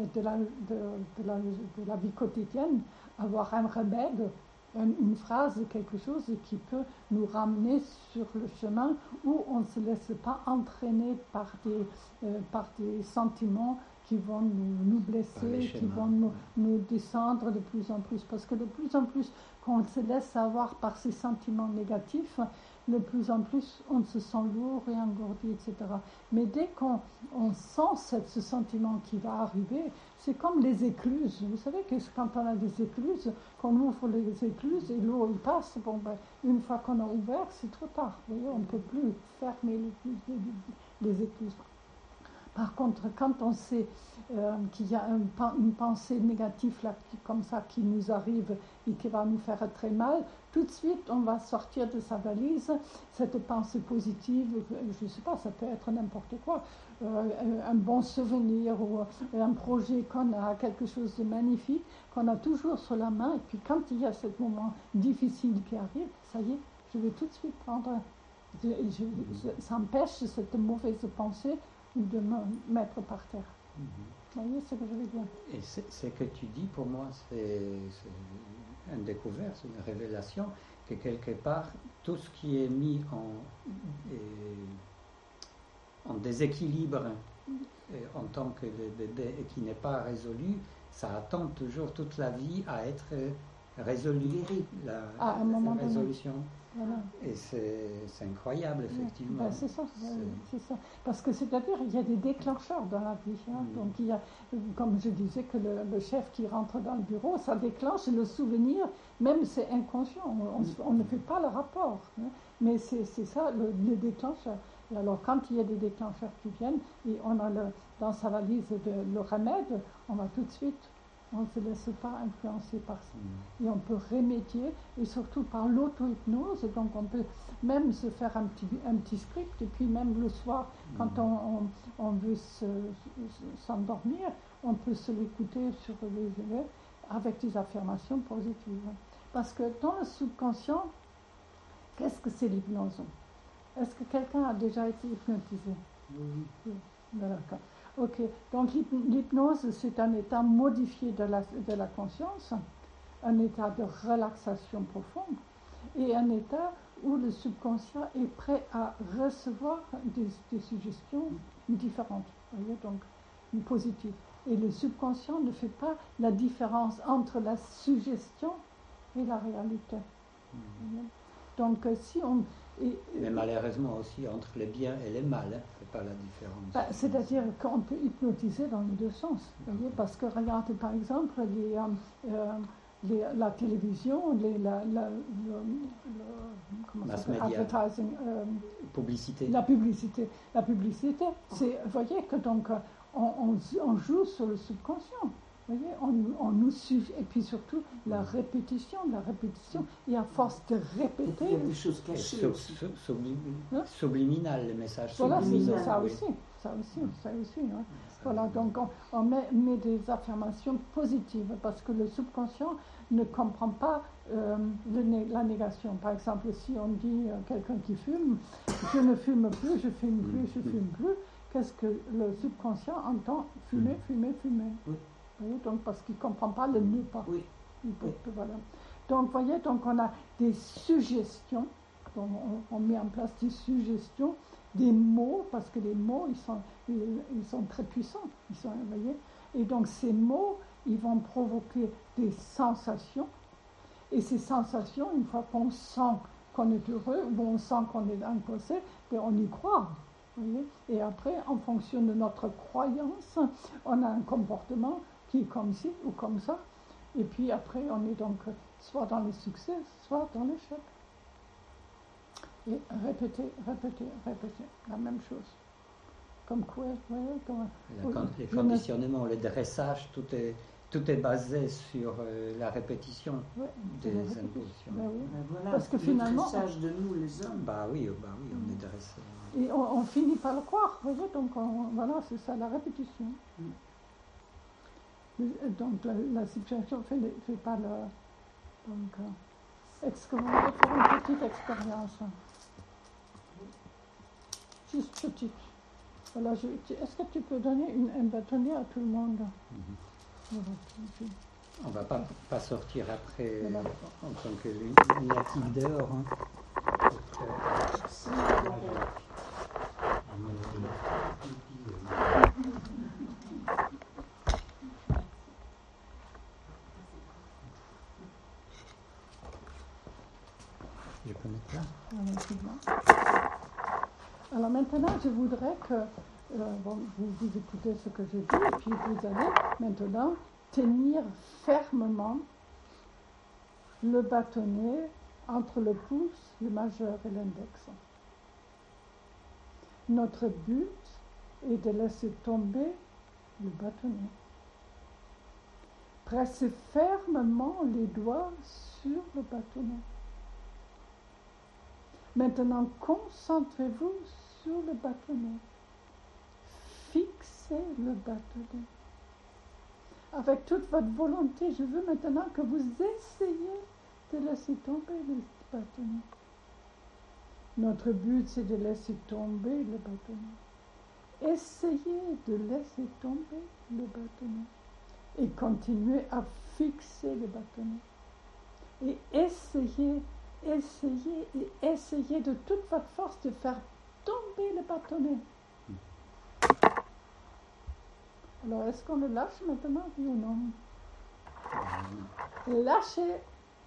la vie quotidienne, avoir un remède, une phrase, quelque chose qui peut nous ramener sur le chemin où on ne se laisse pas entraîner par des sentiments qui vont nous blesser, qui vont nous descendre de plus en plus. Parce que de plus en plus qu'on se laisse avoir par ces sentiments négatifs, de plus en plus on se sent lourd et engourdi, etc. Mais dès qu'on sent ce sentiment qui va arriver, c'est comme les écluses. Vous savez que quand on a des écluses, qu'on ouvre les écluses et l'eau il passe, une fois qu'on a ouvert, c'est trop tard. Vous voyez, on ne peut plus fermer les écluses. Par contre, quand on sait qu'il y a une pensée négative là, comme ça qui nous arrive et qui va nous faire très mal, tout de suite on va sortir de sa valise cette pensée positive, je ne sais pas, ça peut être n'importe quoi, un bon souvenir ou un projet qu'on a, quelque chose de magnifique qu'on a toujours sur la main, et puis quand il y a ce moment difficile qui arrive, ça y est, je vais tout de suite prendre, ça empêche cette mauvaise pensée de me mettre par terre. Vous voyez ce que je veux dire? Et ce que tu dis, pour moi, c'est une découverte, c'est une révélation, que quelque part, tout ce qui est mis en déséquilibre en tant que bébé et qui n'est pas résolu, ça attend toujours toute la vie à être résolu, la résolution. Voilà. Et c'est incroyable, effectivement. Ben, c'est ça. Parce que c'est-à-dire, il y a des déclencheurs dans la vie. Donc, il y a, comme je disais, que le chef qui rentre dans le bureau, ça déclenche le souvenir, même c'est inconscient. On ne fait pas le rapport. Mais c'est ça, le déclencheur. Et alors, quand il y a des déclencheurs qui viennent, et on a dans sa valise le remède, on va tout de suite. On ne se laisse pas influencer par ça. Et on peut remédier, et surtout par l'auto-hypnose. Donc on peut même se faire un petit script, et puis même le soir, quand on veut s'endormir, on peut se l'écouter sur les yeux avec des affirmations positives. Parce que dans le subconscient, qu'est-ce que c'est l'hypnose? Est-ce que quelqu'un a déjà été hypnotisé? Oui. D'accord. Ok, donc l'hypnose, c'est un état modifié de la conscience, un état de relaxation profonde, et un état où le subconscient est prêt à recevoir des suggestions différentes, voyez, donc positives. Et le subconscient ne fait pas la différence entre la suggestion et la réalité. Donc si on... Mais malheureusement aussi entre les biens et les mal, c'est pas la différence. C'est-à-dire qu'on peut hypnotiser dans les deux sens, voyez, parce que regardez par exemple la télévision, advertising, publicité. La publicité, c'est, vous voyez que donc on joue sur le subconscient. Vous voyez, on nous suit, et puis surtout la répétition, et à force de répéter... Il y a des choses cachées aussi. Subliminal, les messages voilà, subliminaux. C'est ça aussi. Hein. Voilà, donc on met des affirmations positives, parce que le subconscient ne comprend pas la négation. Par exemple, si on dit quelqu'un qui fume, je ne fume plus, je fume plus, qu'est-ce que le subconscient entend? Fumer. Oui. Voyez, donc parce qu'il ne comprend pas le ne pas. Oui. Voilà. Donc, voyez, donc on a des suggestions, on met en place des suggestions, des mots, parce que les mots, ils sont très puissants. Voyez, et donc ces mots, ils vont provoquer des sensations, et ces sensations, une fois qu'on sent qu'on est heureux, ou on sent qu'on est angoissé, on y croit. Voyez, et après, en fonction de notre croyance, on a un comportement qui est comme ci ou comme ça. Et puis après, on est donc soit dans les succès, soit dans l'échec. Et répéter, la même chose. Comme quoi, les conditionnements, le dressage, tout est basé sur la répétition des impulsions. Voilà, parce que finalement, le dressage de nous, les hommes. Bah oui, on est dressé. Et on finit par le croire, vous voyez, donc voilà, c'est ça, la répétition. Donc la situation fait pas le... Donc, est-ce qu'on va faire une petite expérience? Juste petite. Voilà, est-ce que tu peux donner un bâtonnet à tout le monde? On ne va pas sortir après en tant que lunatique dehors. Hein. Je peux mettre là. Alors maintenant, je voudrais que vous écoutez ce que je dis, et puis vous allez maintenant tenir fermement le bâtonnet entre le pouce, le majeur et l'index. Notre but est de laisser tomber le bâtonnet. Pressez fermement les doigts sur le bâtonnet. Maintenant, concentrez-vous sur le bâtonnet. Fixez le bâtonnet. Avec toute votre volonté, je veux maintenant que vous essayiez de laisser tomber le bâtonnet. Notre but, c'est de laisser tomber le bâtonnet. Essayez de laisser tomber le bâtonnet. Et continuez à fixer le bâtonnet. Et essayez de toute votre force de faire tomber le bâtonnet. Alors, est-ce qu'on le lâche maintenant, oui ou non? Lâchez.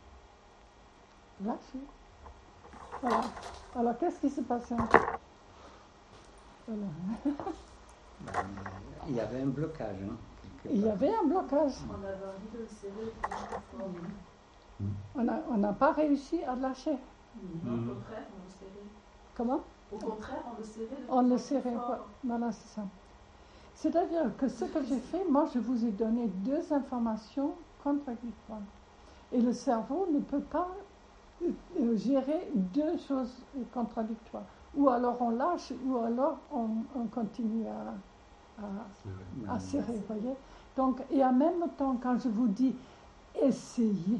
Voilà. Alors, qu'est-ce qui se passe? Voilà. Il y avait un blocage. Hein, il y avait un blocage. On avait envie de le serrer. On n'a pas réussi à lâcher. Non, au contraire, on le serrait. Comment? Au contraire, on le serrait. On le serrait, voilà, c'est ça. C'est-à-dire que ce que j'ai fait, moi, je vous ai donné deux informations contradictoires. Et le cerveau ne peut pas gérer deux choses contradictoires. Ou alors on lâche, ou alors on continue à serrer, vous voyez. Donc, et en même temps, quand je vous dis essayez,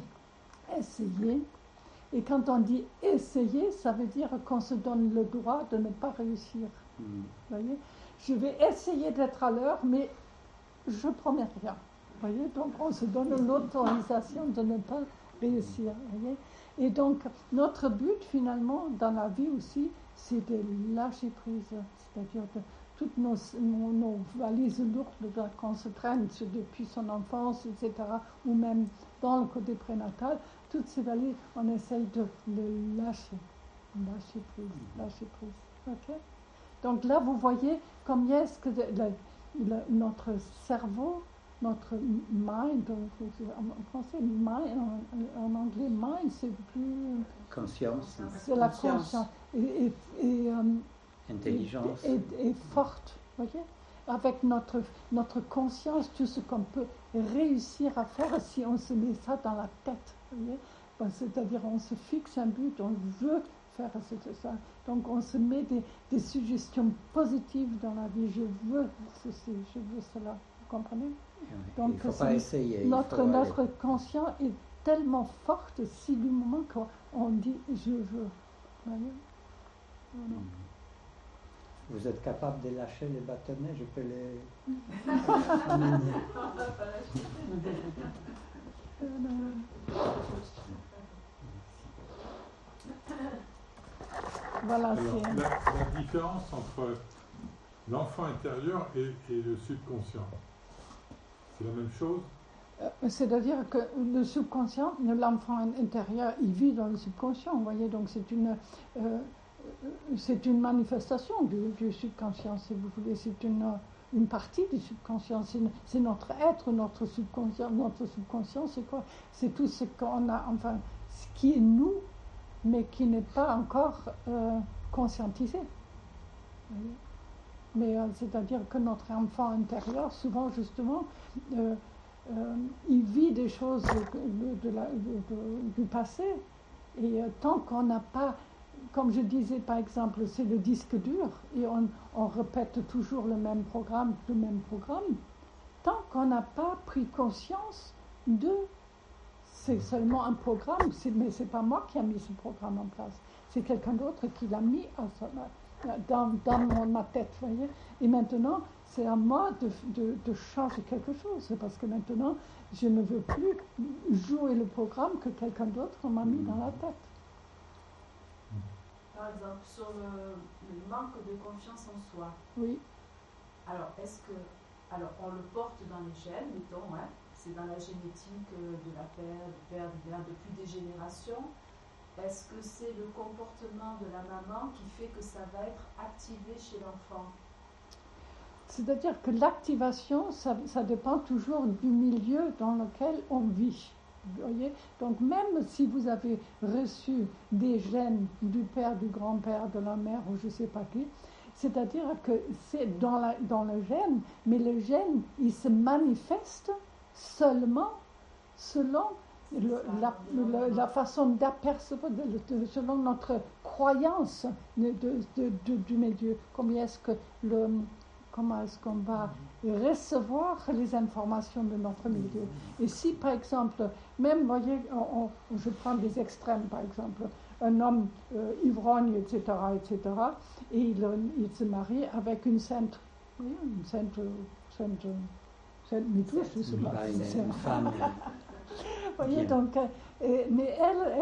et quand on dit essayer, ça veut dire qu'on se donne le droit de ne pas réussir. Vous voyez, je vais essayer d'être à l'heure, mais je ne promets rien. Vous voyez, donc on se donne l'autorisation de ne pas réussir. Vous voyez. Et donc, notre but finalement dans la vie aussi, c'est de lâcher prise, c'est-à-dire de toutes nos valises lourdes qu'on se traîne depuis son enfance, etc., ou même dans le côté prénatal, toutes ces valises, on essaye de les lâcher prise. Okay? Donc là, vous voyez combien est-ce que notre cerveau, notre mind, en français, mind, en anglais, mind, c'est plus... Conscience. C'est la conscience. Et intelligence. Et forte, voyez. Avec notre conscience, tout ce qu'on peut réussir à faire si on se met ça dans la tête, voyez. Ben, c'est-à-dire, on se fixe un but, on veut faire ça. Donc, on se met des suggestions positives dans la vie. Je veux ceci, je veux cela. Vous comprenez? Donc, il ne faut pas essayer. Notre conscience est tellement forte si du moment qu'on dit je veux. Voyez? Voilà. Vous êtes capable de lâcher les bâtonnets? Je peux les... Voilà, alors, la différence entre l'enfant intérieur et le subconscient, c'est la même chose? C'est-à-dire que le subconscient, l'enfant intérieur, il vit dans le subconscient, vous voyez, donc c'est une manifestation du subconscient, si vous voulez, une partie du subconscient, c'est notre être, notre subconscient. Notre subconscient, c'est quoi? C'est tout ce qu'on a, enfin, ce qui est nous, mais qui n'est pas encore conscientisé. Mais c'est-à-dire que notre enfant intérieur, souvent justement, il vit des choses du passé, et tant qu'on n'a pas, comme je disais par exemple, c'est le disque dur, et on répète toujours le même programme, tant qu'on n'a pas pris conscience c'est seulement un programme, mais c'est pas moi qui a mis ce programme en place, c'est quelqu'un d'autre qui l'a mis dans ma tête, voyez. Et maintenant, c'est à moi de changer quelque chose, parce que maintenant, je ne veux plus jouer le programme que quelqu'un d'autre m'a mis dans la tête. Par exemple, sur le manque de confiance en soi. Oui. Alors, on le porte dans les gènes, mettons, hein, c'est dans la génétique de la du père, depuis des générations. Est-ce que c'est le comportement de la maman qui fait que ça va être activé chez l'enfant? C'est-à-dire que l'activation, ça dépend toujours du milieu dans lequel on vit. Vous voyez? Donc même si vous avez reçu des gènes du père, du grand-père, de la mère ou je ne sais pas qui, c'est-à-dire que c'est dans le gène, mais le gène, il se manifeste seulement selon la façon d'apercevoir, selon notre croyance du milieu. Comment est-ce qu'on va recevoir les informations de notre milieu. Et si, par exemple, même, voyez, je prends des extrêmes, par exemple, un homme ivrogne, etc., et il se marie avec une sainte, oui, une sainte mitouche, je sais pas. Une femme. Vous voyez, donc, mais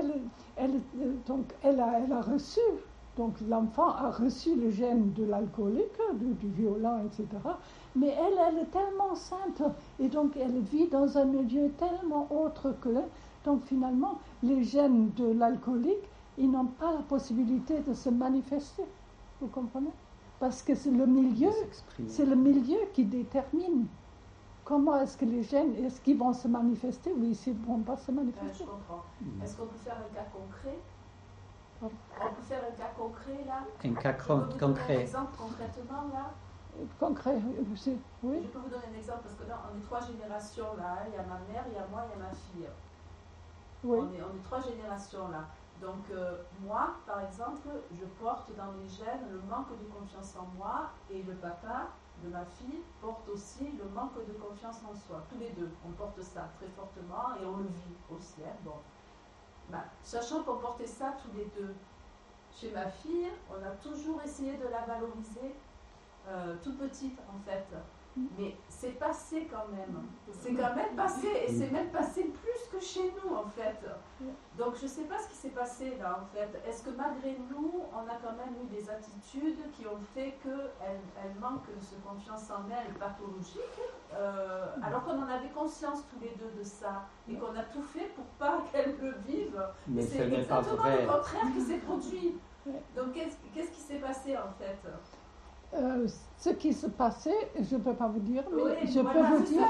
elle a reçu, donc l'enfant a reçu le gène de l'alcoolique, du violent, etc. Mais elle est tellement sainte, et donc elle vit dans un milieu tellement autre que le. Donc finalement, les gènes de l'alcoolique, ils n'ont pas la possibilité de se manifester. Vous comprenez? Parce que c'est le milieu qui détermine. Comment est-ce que les gènes, est-ce qu'ils vont se manifester ou ils ne vont pas se manifester? Je comprends. Est-ce qu'on peut faire un cas concret? On peut faire un cas concret là? Un cas concret. Un exemple concrètement là? Concret, oui. Je peux vous donner un exemple parce que là, on est 3 générations là. Il y a ma mère, il y a moi, il y a ma fille. Oui. On est 3 générations là. Donc moi, par exemple, je porte dans mes gènes le manque de confiance en moi, et le papa de ma fille porte aussi le manque de confiance en soi. Tous les deux, on porte ça très fortement et on le vit aussi. Hein. Bon. Sachant qu'on portait ça tous les deux, chez ma fille, on a toujours essayé de la valoriser toute petite en fait. Mais c'est passé quand même. C'est quand même passé, et c'est même passé plus que chez nous en fait. Donc je ne sais pas ce qui s'est passé là en fait. Est-ce que malgré nous, on a quand même eu des attitudes qui ont fait qu'elle manque de ce confiance en elle pathologique, alors qu'on en avait conscience tous les deux de ça, et qu'on a tout fait pour pas qu'elle le vive. Mais c'est ce n'est pas exactement vrai. le contraire qui s'est produit. Donc qu'est-ce qui s'est passé en fait? Ce qui se passait, je ne peux pas vous dire, mais oui, je peux vous dire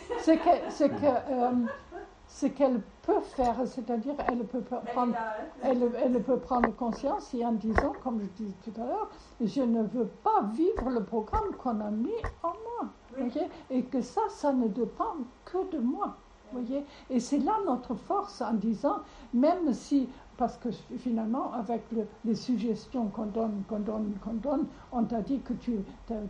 ce qu'elle peut faire, c'est-à-dire elle peut prendre conscience et en disant, comme je disais tout à l'heure, je ne veux pas vivre le programme qu'on a mis en moi, okay? Et que ça ne dépend que de moi. Voyez? Et c'est là notre force en disant, même si, parce que finalement, avec les suggestions qu'on donne, on t'a dit que tu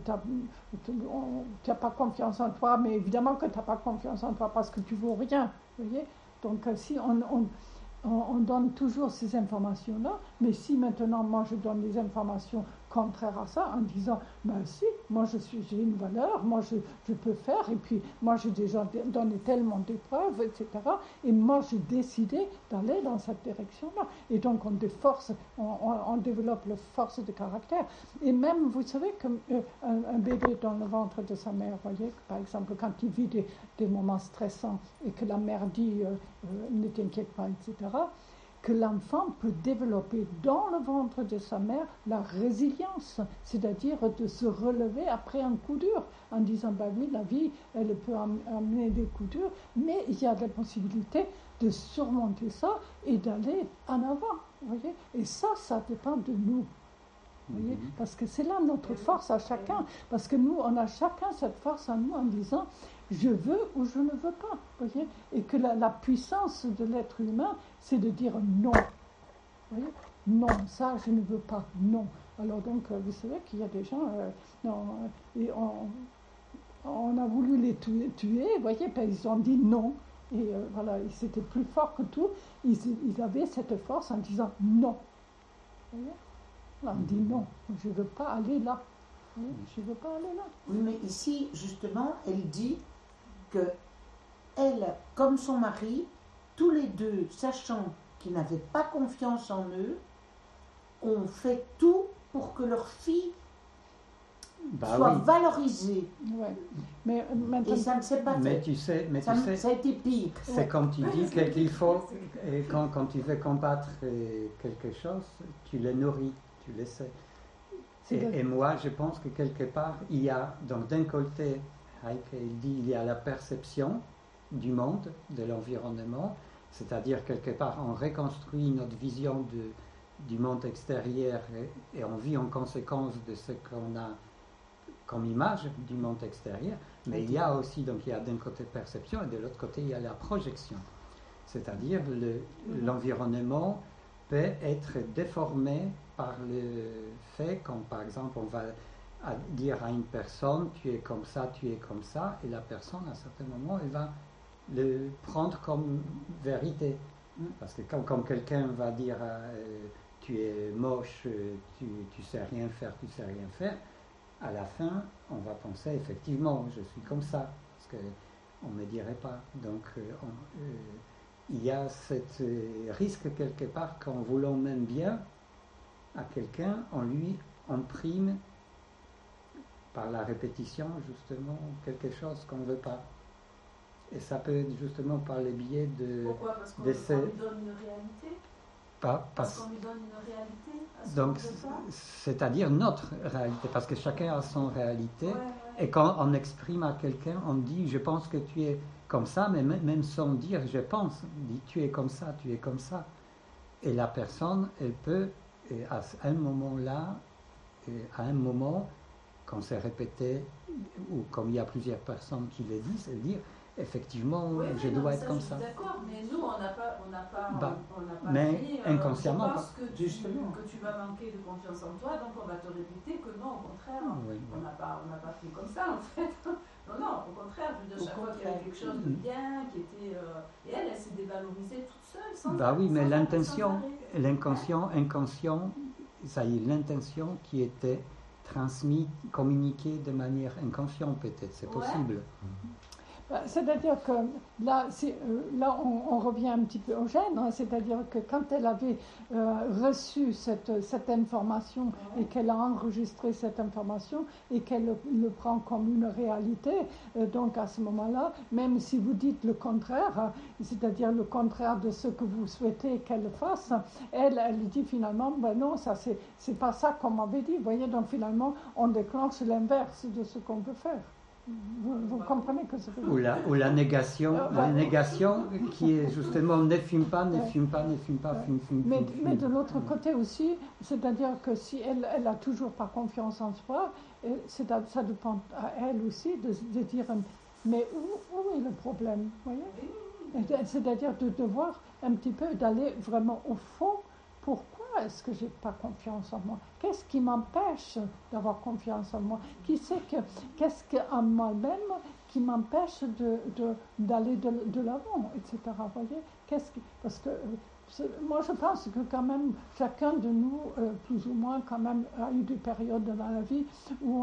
n'as pas confiance en toi, mais évidemment que tu n'as pas confiance en toi parce que tu ne vaux rien. Voyez? Donc si on donne toujours ces informations-là, mais si maintenant moi je donne des informations contraires à ça, en disant, si, moi j'ai une valeur, moi je peux faire, et puis moi j'ai déjà donné tellement d'épreuves, etc. Et moi j'ai décidé d'aller dans cette direction-là. Et donc on développe la force de caractère. Et même, vous savez, comme un bébé dans le ventre de sa mère, voyez, par exemple, quand il vit des moments stressants et que la mère dit, ne t'inquiète pas, etc., que l'enfant peut développer dans le ventre de sa mère la résilience, c'est-à-dire de se relever après un coup dur, en disant, ben oui, la vie, elle peut amener des coups durs, mais il y a la possibilité de surmonter ça et d'aller en avant, voyez. Et ça dépend de nous. Voyez, parce que c'est là notre force à chacun, parce que nous, on a chacun cette force en nous en disant je veux ou je ne veux pas, voyez, et que la puissance de l'être humain, c'est de dire non, voyez, non, ça je ne veux pas, non. Alors donc, vous savez qu'il y a des gens, non, et on a voulu les tuer, voyez, puis ils ont dit non, et voilà, c'était plus fort que tout, ils avaient cette force en disant non, voyez. Là, on dit non, je ne veux pas aller là. Oui, je ne veux pas aller là. Oui, mais ici, justement, elle dit que elle, comme son mari, tous les deux, sachant qu'ils n'avaient pas confiance en eux, ont fait tout pour que leur fille soit valorisée. Ouais. Mais maintenant, et ça ne s'est pas fait. Mais tu sais, ça a été pire. C'est comme tu dis qu'il faut, et quand tu veux combattre quelque chose, tu le nourris. Tu le sais. Et moi, je pense que quelque part, il y a, donc d'un côté, Heike, il dit, il y a la perception du monde, de l'environnement, c'est-à-dire quelque part, on reconstruit notre vision du monde extérieur et on vit en conséquence de ce qu'on a comme image du monde extérieur, mais il y a aussi, donc il y a d'un côté perception et de l'autre côté, il y a la projection, c'est-à-dire l'environnement peut être déformé par le fait, quand par exemple on va dire à une personne tu es comme ça, et la personne à un certain moment elle va le prendre comme vérité. Parce que quand quelqu'un va dire tu es moche, tu sais rien faire, à la fin on va penser effectivement je suis comme ça, parce qu'on ne me dirait pas. Donc il y a ce risque quelque part qu'en voulant même bien à quelqu'un, on lui imprime par la répétition justement quelque chose qu'on ne veut pas. Et ça peut être justement par le biais de... Pourquoi ? Parce qu'on lui donne une réalité ? Parce qu'on lui donne une réalité à ce donc, c'est-à-dire notre réalité, parce que chacun a son réalité. Ouais. Et quand on exprime à quelqu'un, on dit je pense que tu es comme ça, mais même sans dire je pense, on dit tu es comme ça. Et la personne, elle peut, à un moment-là, à un moment, quand c'est répété, ou comme il y a plusieurs personnes qui le disent, elle dit effectivement, je dois être comme ça. D'accord, mais nous, on n'a pas mais dit, inconsciemment, je pense que tu m'as manqué de confiance en toi, donc on va te répéter que non, au contraire, on n'a pas fait comme ça en fait. Non, au contraire, je veux dire, chaque fois qu'il y avait quelque chose de bien, qui était... et elle s'est dévalorisée toute seule, sans oui, mais l'inconscient, ça y est, l'intention qui était transmise, communiquée de manière inconsciente peut-être, c'est possible. C'est-à-dire que là, on revient un petit peu au gène, hein, c'est-à-dire que quand elle avait reçu cette information et qu'elle a enregistré cette information et qu'elle le prend comme une réalité, donc à ce moment-là, même si vous dites le contraire, c'est-à-dire le contraire de ce que vous souhaitez qu'elle fasse, elle dit finalement, ben non, ça c'est pas ça qu'on m'avait dit, vous voyez, donc finalement, on déclenche l'inverse de ce qu'on veut faire. Vous comprenez que c'est ou la négation, qui est justement ne fume pas. Mais de l'autre côté aussi, c'est-à-dire que si elle a toujours pas confiance en soi, ça dépend à elle aussi de dire mais où est le problème, voyez? C'est-à-dire de devoir un petit peu d'aller vraiment au fond. Pourquoi est-ce que je n'ai pas confiance en moi? Qu'est-ce qui m'empêche d'avoir confiance en moi? Qu'est-ce qu'en moi-même qui m'empêche d'aller de l'avant, etc. Voyez? Parce que moi je pense que quand même chacun de nous, plus ou moins quand même, a eu des périodes dans la vie où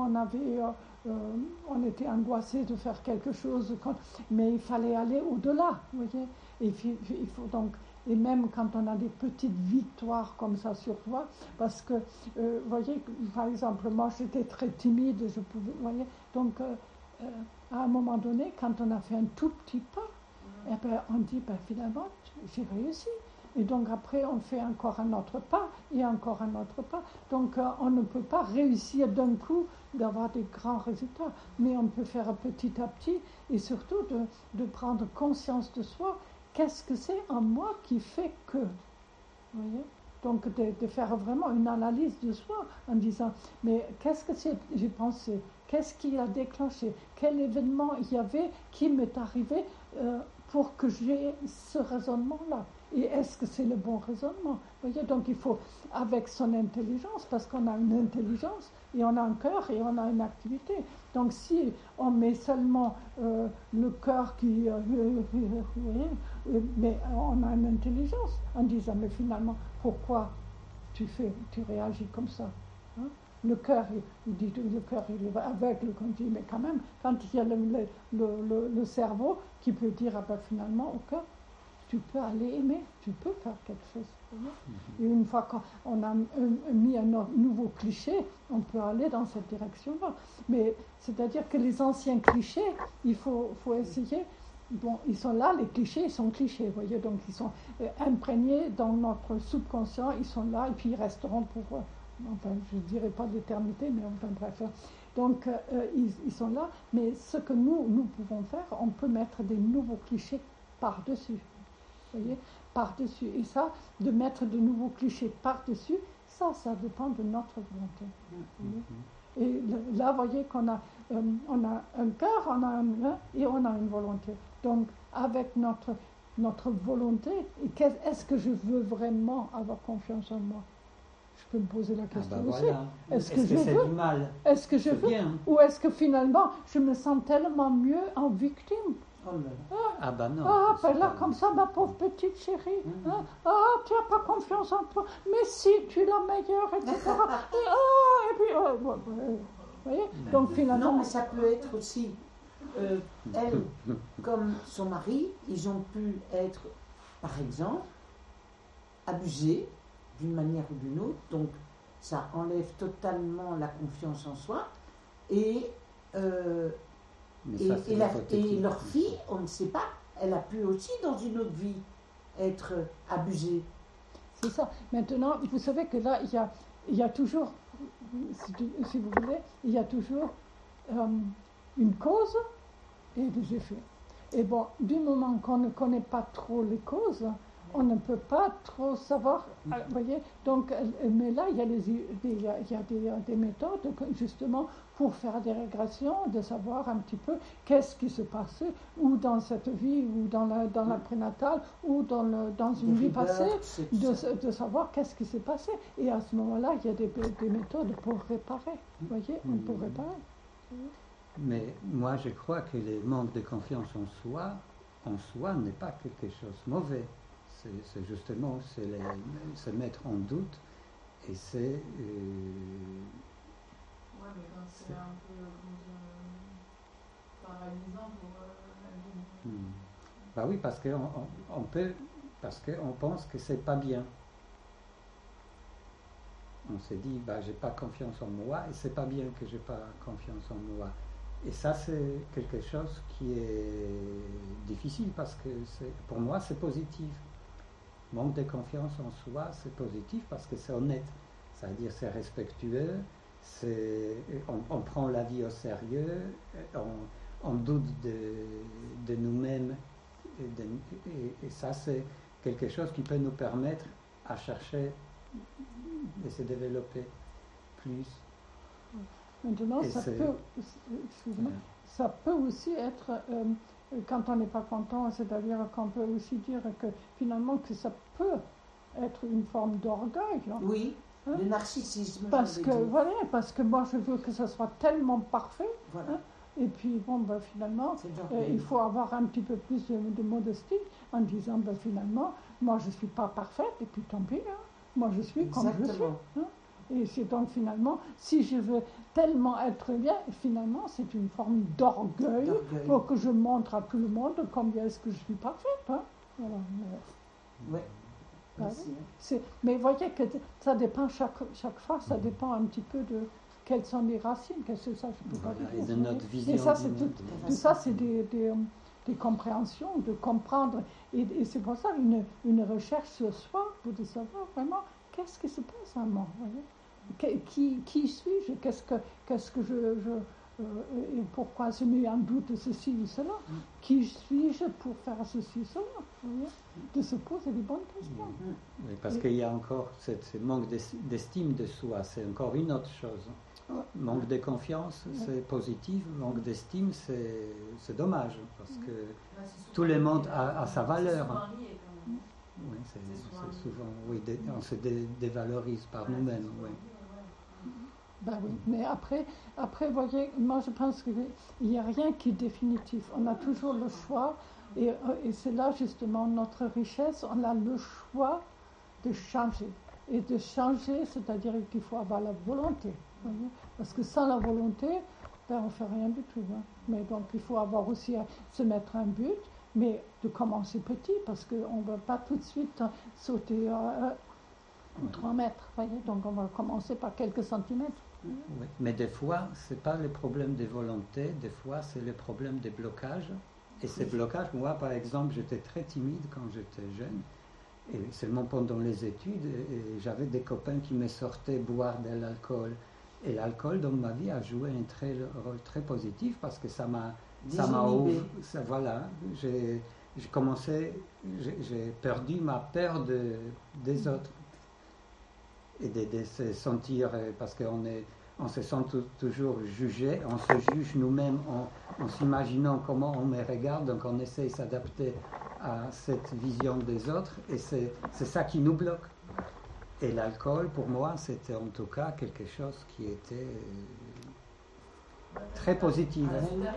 on était angoissé de faire quelque chose, mais il fallait aller au-delà, voyez? Et il faut donc... Et même quand on a des petites victoires comme ça sur soi, parce que, vous voyez, par exemple, moi j'étais très timide, voyez, donc à un moment donné, quand on a fait un tout petit pas, eh ben, on dit, ben, finalement, j'ai réussi. Et donc après, on fait encore un autre pas et encore un autre pas. Donc on ne peut pas réussir d'un coup d'avoir des grands résultats, mais on peut faire petit à petit et surtout de prendre conscience de soi. Qu'est-ce que c'est en moi qui fait que, vous voyez? Donc de faire vraiment une analyse de soi en disant, mais qu'est-ce que j'ai pensé? Qu'est-ce qui a déclenché? Quel événement il y avait qui m'est arrivé pour que j'ai ce raisonnement-là? Et est-ce que c'est le bon raisonnement? Vous voyez, donc il faut, avec son intelligence, parce qu'on a une intelligence, et on a un cœur, et on a une activité. Donc si on met seulement le cœur qui... mais on a une intelligence, en disant, mais finalement, pourquoi tu réagis comme ça, hein? Le cœur, il dit, le cœur, il est aveugle, comme dit, mais quand même, quand il y a le cerveau qui peut dire, ah ben finalement, au cœur, tu peux aller aimer, tu peux faire quelque chose. Et une fois qu'on a mis un nouveau cliché, on peut aller dans cette direction-là. Mais c'est-à-dire que les anciens clichés, il faut essayer. Bon, ils sont là, les clichés, ils sont clichés, vous voyez, donc ils sont imprégnés dans notre subconscient, ils sont là et puis ils resteront pour, enfin, je ne dirais pas d'éternité, mais enfin bref. Donc ils sont là, mais ce que nous pouvons faire, on peut mettre des nouveaux clichés par-dessus. Vous voyez, par-dessus. Et ça, de mettre de nouveaux clichés par-dessus, ça dépend de notre volonté. Et là, vous voyez qu'on a, on a un cœur, on a un et on a une volonté. Donc, avec notre volonté, est-ce que je veux vraiment avoir confiance en moi? Je peux me poser la question aussi. Voilà. Est-ce que je c'est veux? du mal? Est-ce que je veux? Bien. Ou est-ce que finalement, je me sens tellement mieux en victime? Oh là là. Ah ben non. Ah, c'est ben là, pas- comme ça, ma pauvre petite chérie, hein, ah, tu n'as pas confiance en toi, mais si, tu es la meilleure, etc. Et puis, vous voyez, donc finalement... Non, mais ça peut être aussi, elle, comme son mari, ils ont pu être, par exemple, abusés d'une manière ou d'une autre, donc ça enlève totalement la confiance en soi, et Mais ça, c'est hypothétique. leur fille, on ne sait pas, elle a pu aussi dans une autre vie être abusée. C'est ça. Maintenant, vous savez que là, il y a toujours, si vous voulez, il y a toujours une cause et des effets. Et bon, du moment qu'on ne connaît pas trop les causes, on ne peut pas trop savoir, vous voyez. Donc, mais là, il y a des méthodes, justement, pour faire des régressions, de savoir un petit peu qu'est-ce qui se passait, ou dans cette vie, ou dans la prénatale, ou dans une vie passée, de savoir qu'est-ce qui s'est passé. Et à ce moment-là, il y a des méthodes pour réparer, vous voyez, on peut réparer. Mais moi, je crois que le manque de confiance en soi n'est pas quelque chose de mauvais. C'est justement se mettre en doute et c'est... Ouais, mais quand c'est un peu paralysant pour la vie. Bah oui, parce qu'on pense que c'est pas bien. On s'est dit, bah j'ai pas confiance en moi et c'est pas bien que j'ai pas confiance en moi. Et ça, c'est quelque chose qui est difficile parce que pour moi, c'est positif. Manque de confiance en soi, c'est positif parce que c'est honnête. C'est-à-dire c'est respectueux, on prend la vie au sérieux, on doute de nous-mêmes. Et ça, c'est quelque chose qui peut nous permettre à chercher et se développer plus. Maintenant, ça peut aussi être, quand on n'est pas content, c'est-à-dire qu'on peut aussi dire que finalement que ça peut être une forme d'orgueil. Hein. Oui, hein? le narcissisme. Parce que moi je veux que ça soit tellement parfait. Voilà. Hein? Et puis bon, ben, finalement, il faut avoir un petit peu plus de modestie en disant, ben, finalement, moi je ne suis pas parfaite et puis tant pis, hein? Moi je suis comme je suis. Hein? Et c'est donc finalement, si je veux tellement être bien, finalement c'est une forme d'orgueil pour que je montre à tout le monde combien est-ce que je suis parfaite. Hein? Voilà. Oui. Mais voyez que ça dépend chaque fois, ça dépend un petit peu de quelles sont les racines, qu'est-ce que ça, je peux pas dire. Et de notre vision. Mais ça, c'est tout ça, c'est des des compréhensions, de comprendre. Et c'est pour ça une recherche sur soi, pour de savoir vraiment qu'est-ce qui se passe en moi. Voyez, qui suis-je? Qu'est-ce que et pourquoi se met en doute ceci ou cela? Qui suis-je pour faire ceci ou cela? Voyez, de se poser les bonnes questions. Oui, parce qu'il y a encore ce manque d'estime de soi, c'est encore une autre chose. Manque de confiance, c'est positif, manque d'estime, c'est dommage, parce que tout le monde a sa valeur. Oui, c'est souvent, oui, on se dévalorise par nous-mêmes. Oui. Ben oui, mais après, vous voyez, moi je pense qu'il n'y a rien qui est définitif. On a toujours le choix, et c'est là justement notre richesse, on a le choix de changer. Et de changer, c'est-à-dire qu'il faut avoir la volonté. Voyez, parce que sans la volonté, ben, on ne fait rien du tout. Hein. Mais donc il faut avoir aussi se mettre un but, mais de commencer petit, parce qu'on ne va pas tout de suite sauter 3 mètres. Voyez, donc on va commencer par quelques centimètres. Oui, mais des fois, ce n'est pas le problème des volontés, des fois c'est le problème des blocages. Et ces blocages, moi par exemple, j'étais très timide quand j'étais jeune, et seulement pendant les études, et j'avais des copains qui me sortaient boire de l'alcool. Et l'alcool dans ma vie a joué un rôle très positif parce que ça m'a ouvert. Voilà, j'ai perdu ma peur des autres. Et de se sentir, parce qu'on se sent toujours jugé, on se juge nous-mêmes en s'imaginant comment on me regarde, donc on essaie de s'adapter à cette vision des autres, et c'est ça qui nous bloque. Et l'alcool, pour moi, c'était en tout cas quelque chose qui était très positif.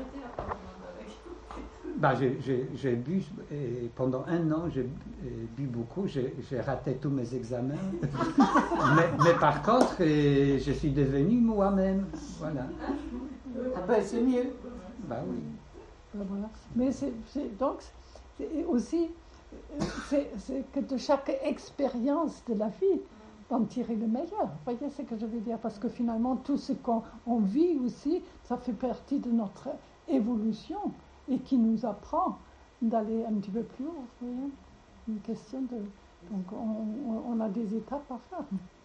Bah, j'ai bu, et pendant 1 an, j'ai bu beaucoup, j'ai raté tous mes examens. mais par contre, je suis devenu moi-même. Voilà. Ah ben c'est mieux. Bah oui. Voilà. Mais donc, aussi, c'est que de chaque expérience de la vie, d'en tirer le meilleur. Vous voyez ce que je veux dire? Parce que finalement, tout ce qu'on vit aussi, ça fait partie de notre évolution. Et qui nous apprend d'aller un petit peu plus haut, vous voyez? Une question de... Donc, on a des étapes à faire.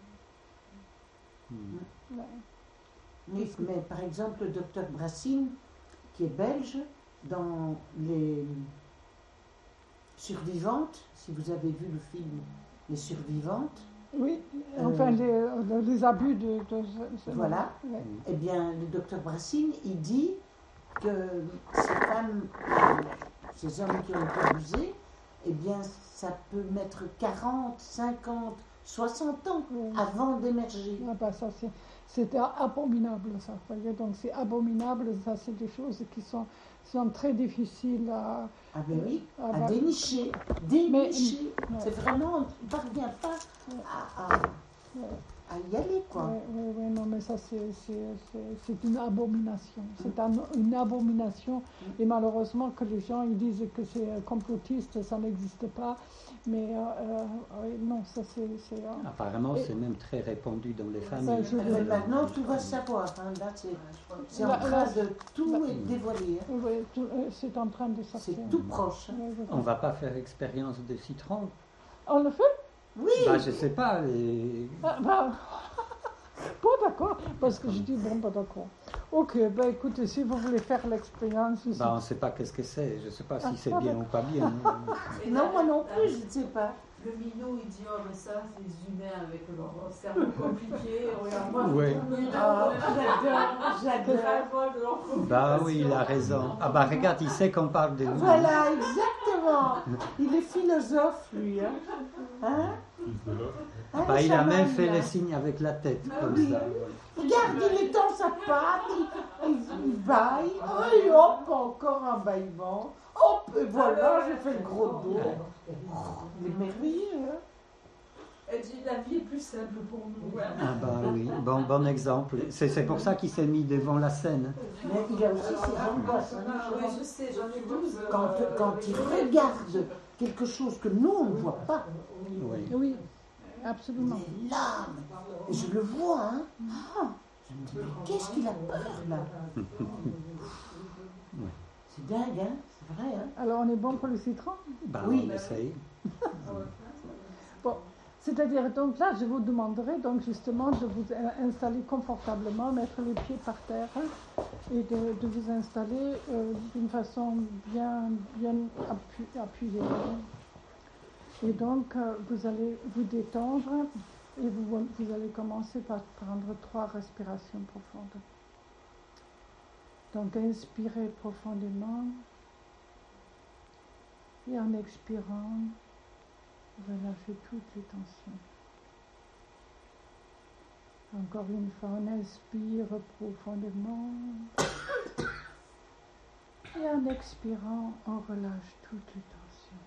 Mais par exemple, le docteur Brassine, qui est belge, dans Les Survivantes, si vous avez vu le film Les Survivantes. Oui, enfin, les abus de voilà. Ouais. Eh bien, le docteur Brassine, il dit que ces femmes, ces hommes qui ont été abusés, eh bien, ça peut mettre 40, 50, 60 ans avant d'émerger. Ah ben ça, c'est abominable, ça. Vous voyez, donc c'est abominable, ça, c'est des choses qui sont très difficiles à... Ah ben oui, à dénicher. C'est vraiment, on ne parvient pas à y aller, quoi. Oui, non, mais ça, c'est une abomination. C'est une abomination. Et malheureusement, que les gens ils disent que c'est complotiste, ça n'existe pas. Mais non, ça, c'est Apparemment, c'est même très répandu dans les familles. Mais maintenant, tout va savoir. Hein. Là, c'est en train de tout dévoiler. Hein. Oui, c'est en train de sortir. C'est tout proche. Hein. On ne va pas faire expérience de citron. On le fait? Oui. Bah, je ne sais pas. Bon, d'accord, parce que je dis, bon, bah, d'accord. Ok, bah écoutez, si vous voulez faire l'expérience... Bah, on ne sait pas qu'est-ce que c'est, je ne sais pas si c'est bien ou pas bien. Non, moi non plus, je ne sais pas. Le minot, il dit, oh, mais ça, c'est les humains avec leur cerveau compliqué. Regarde, moi, Ouais. J'adore. Bah oui, il a raison. Ah bah regarde, il sait qu'on parle de lui. Voilà, exactement. Il est philosophe, lui. Hein? Bah, il a même fait les signes avec la tête, comme ça. Regarde, il étend sa patte, il baille, et hop, encore un bâillement. Hop, et voilà, j'ai fait le gros dos. Il est merveilleux, hein? Elle dit, la vie est plus simple pour nous. Ah bah oui, bon exemple. C'est pour ça qu'il s'est mis devant la scène. Mais il a aussi ses angoisses. Oui, je sais, j'en ai 12. Quand il regarde quelque chose que nous, on ne voit pas. Oui, absolument. Il est là, et je le vois, hein. Je me dis, mais qu'est-ce qu'il a peur, là? C'est dingue, hein? Vrai, hein? Alors on est bon pour le citron? Ben, Oui. on essaye. Bon, c'est-à-dire, donc là, je vous demanderai donc justement de vous installer confortablement, mettre les pieds par terre et de vous installer d'une façon bien appuyée. Et donc, vous allez vous détendre et vous allez commencer par prendre 3 respirations profondes. Donc, inspirez profondément et en expirant, relâchez toutes les tensions. Encore une fois, on inspire profondément. Et en expirant, on relâche toutes les tensions.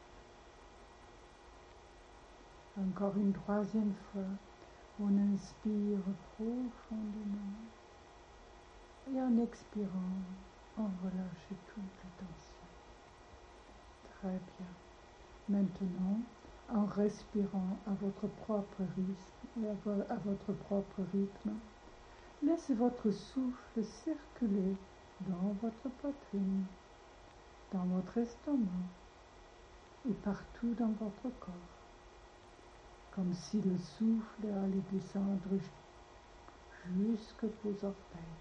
Encore une 3e fois, on inspire profondément. Et en expirant, on relâche toutes les tensions. Très bien. Maintenant, en respirant à votre propre rythme, laissez votre souffle circuler dans votre poitrine, dans votre estomac et partout dans votre corps, comme si le souffle allait descendre jusqu'aux orteils.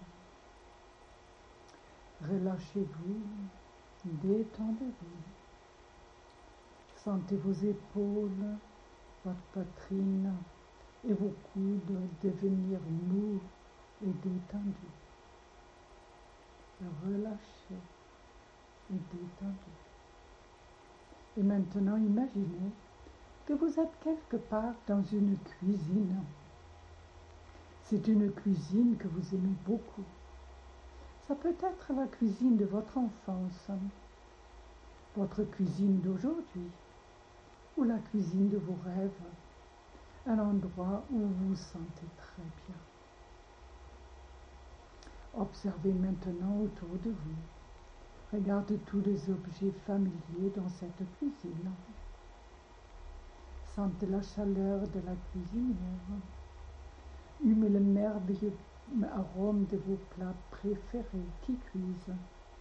Relâchez-vous, détendez-vous. Sentez vos épaules, votre poitrine et vos coudes devenir mous et détendus. Relâchez et détendez. Et maintenant, imaginez que vous êtes quelque part dans une cuisine. C'est une cuisine que vous aimez beaucoup. Ça peut être la cuisine de votre enfance, votre cuisine d'aujourd'hui, ou la cuisine de vos rêves, un endroit où vous vous sentez très bien. Observez maintenant autour de vous. Regardez tous les objets familiers dans cette cuisine. Sentez la chaleur de la cuisinière. Humez le merveilleux arôme de vos plats préférés qui cuisent.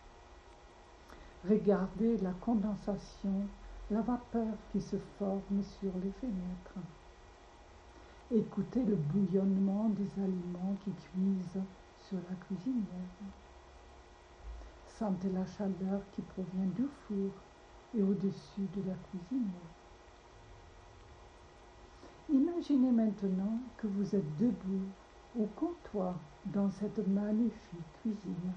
Regardez la condensation, la vapeur qui se forme sur les fenêtres. Écoutez le bouillonnement des aliments qui cuisent sur la cuisinière. Sentez la chaleur qui provient du four et au-dessus de la cuisinière. Imaginez maintenant que vous êtes debout au comptoir dans cette magnifique cuisine.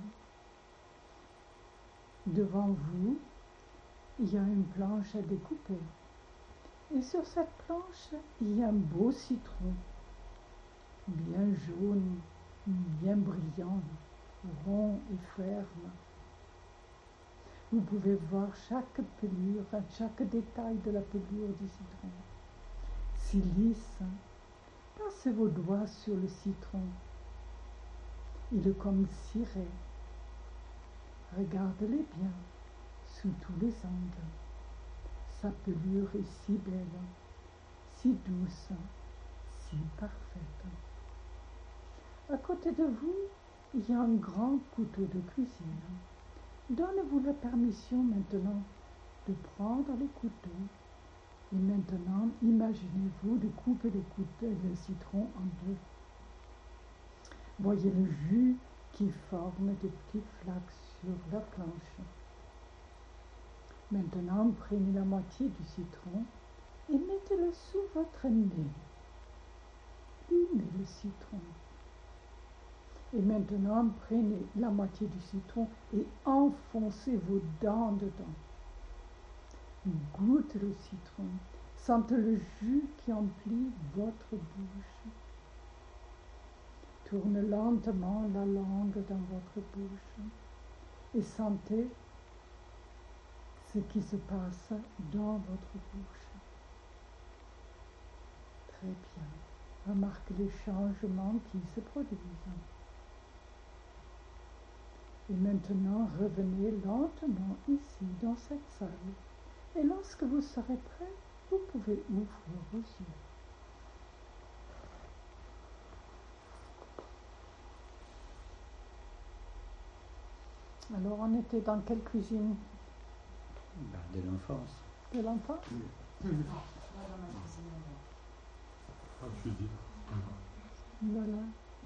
Devant vous, il y a une planche à découper. Et sur cette planche, il y a un beau citron, bien jaune, bien brillant, rond et ferme. Vous pouvez voir chaque pelure, chaque détail de la pelure du citron. Si lisse, passez vos doigts sur le citron. Il est comme ciré. Regardez-les bien, sous tous les angles. Sa pelure est si belle, si douce, si parfaite. À côté de vous, il y a un grand couteau de cuisine. Donnez-vous la permission maintenant de prendre le couteau. Et maintenant, imaginez-vous de couper le citron en 2. Voyez le jus qui forme des petits flaques sur la planche. Maintenant, prenez la moitié du citron et mettez-le sous votre nez. Humez le citron. Et maintenant, prenez la moitié du citron et enfoncez vos dents dedans. Goûtez le citron. Sentez le jus qui emplit votre bouche. Tournez lentement la langue dans votre bouche et sentez ce qui se passe dans votre bouche. Très bien. Remarquez les changements qui se produisent. Et maintenant, revenez lentement ici, dans cette salle. Et lorsque vous serez prêt, vous pouvez ouvrir vos yeux. Alors, on était dans quelle cuisine? De l'enfance. De l'enfant. Moi, dans ma cuisine. Ah, je suis dit. Voilà.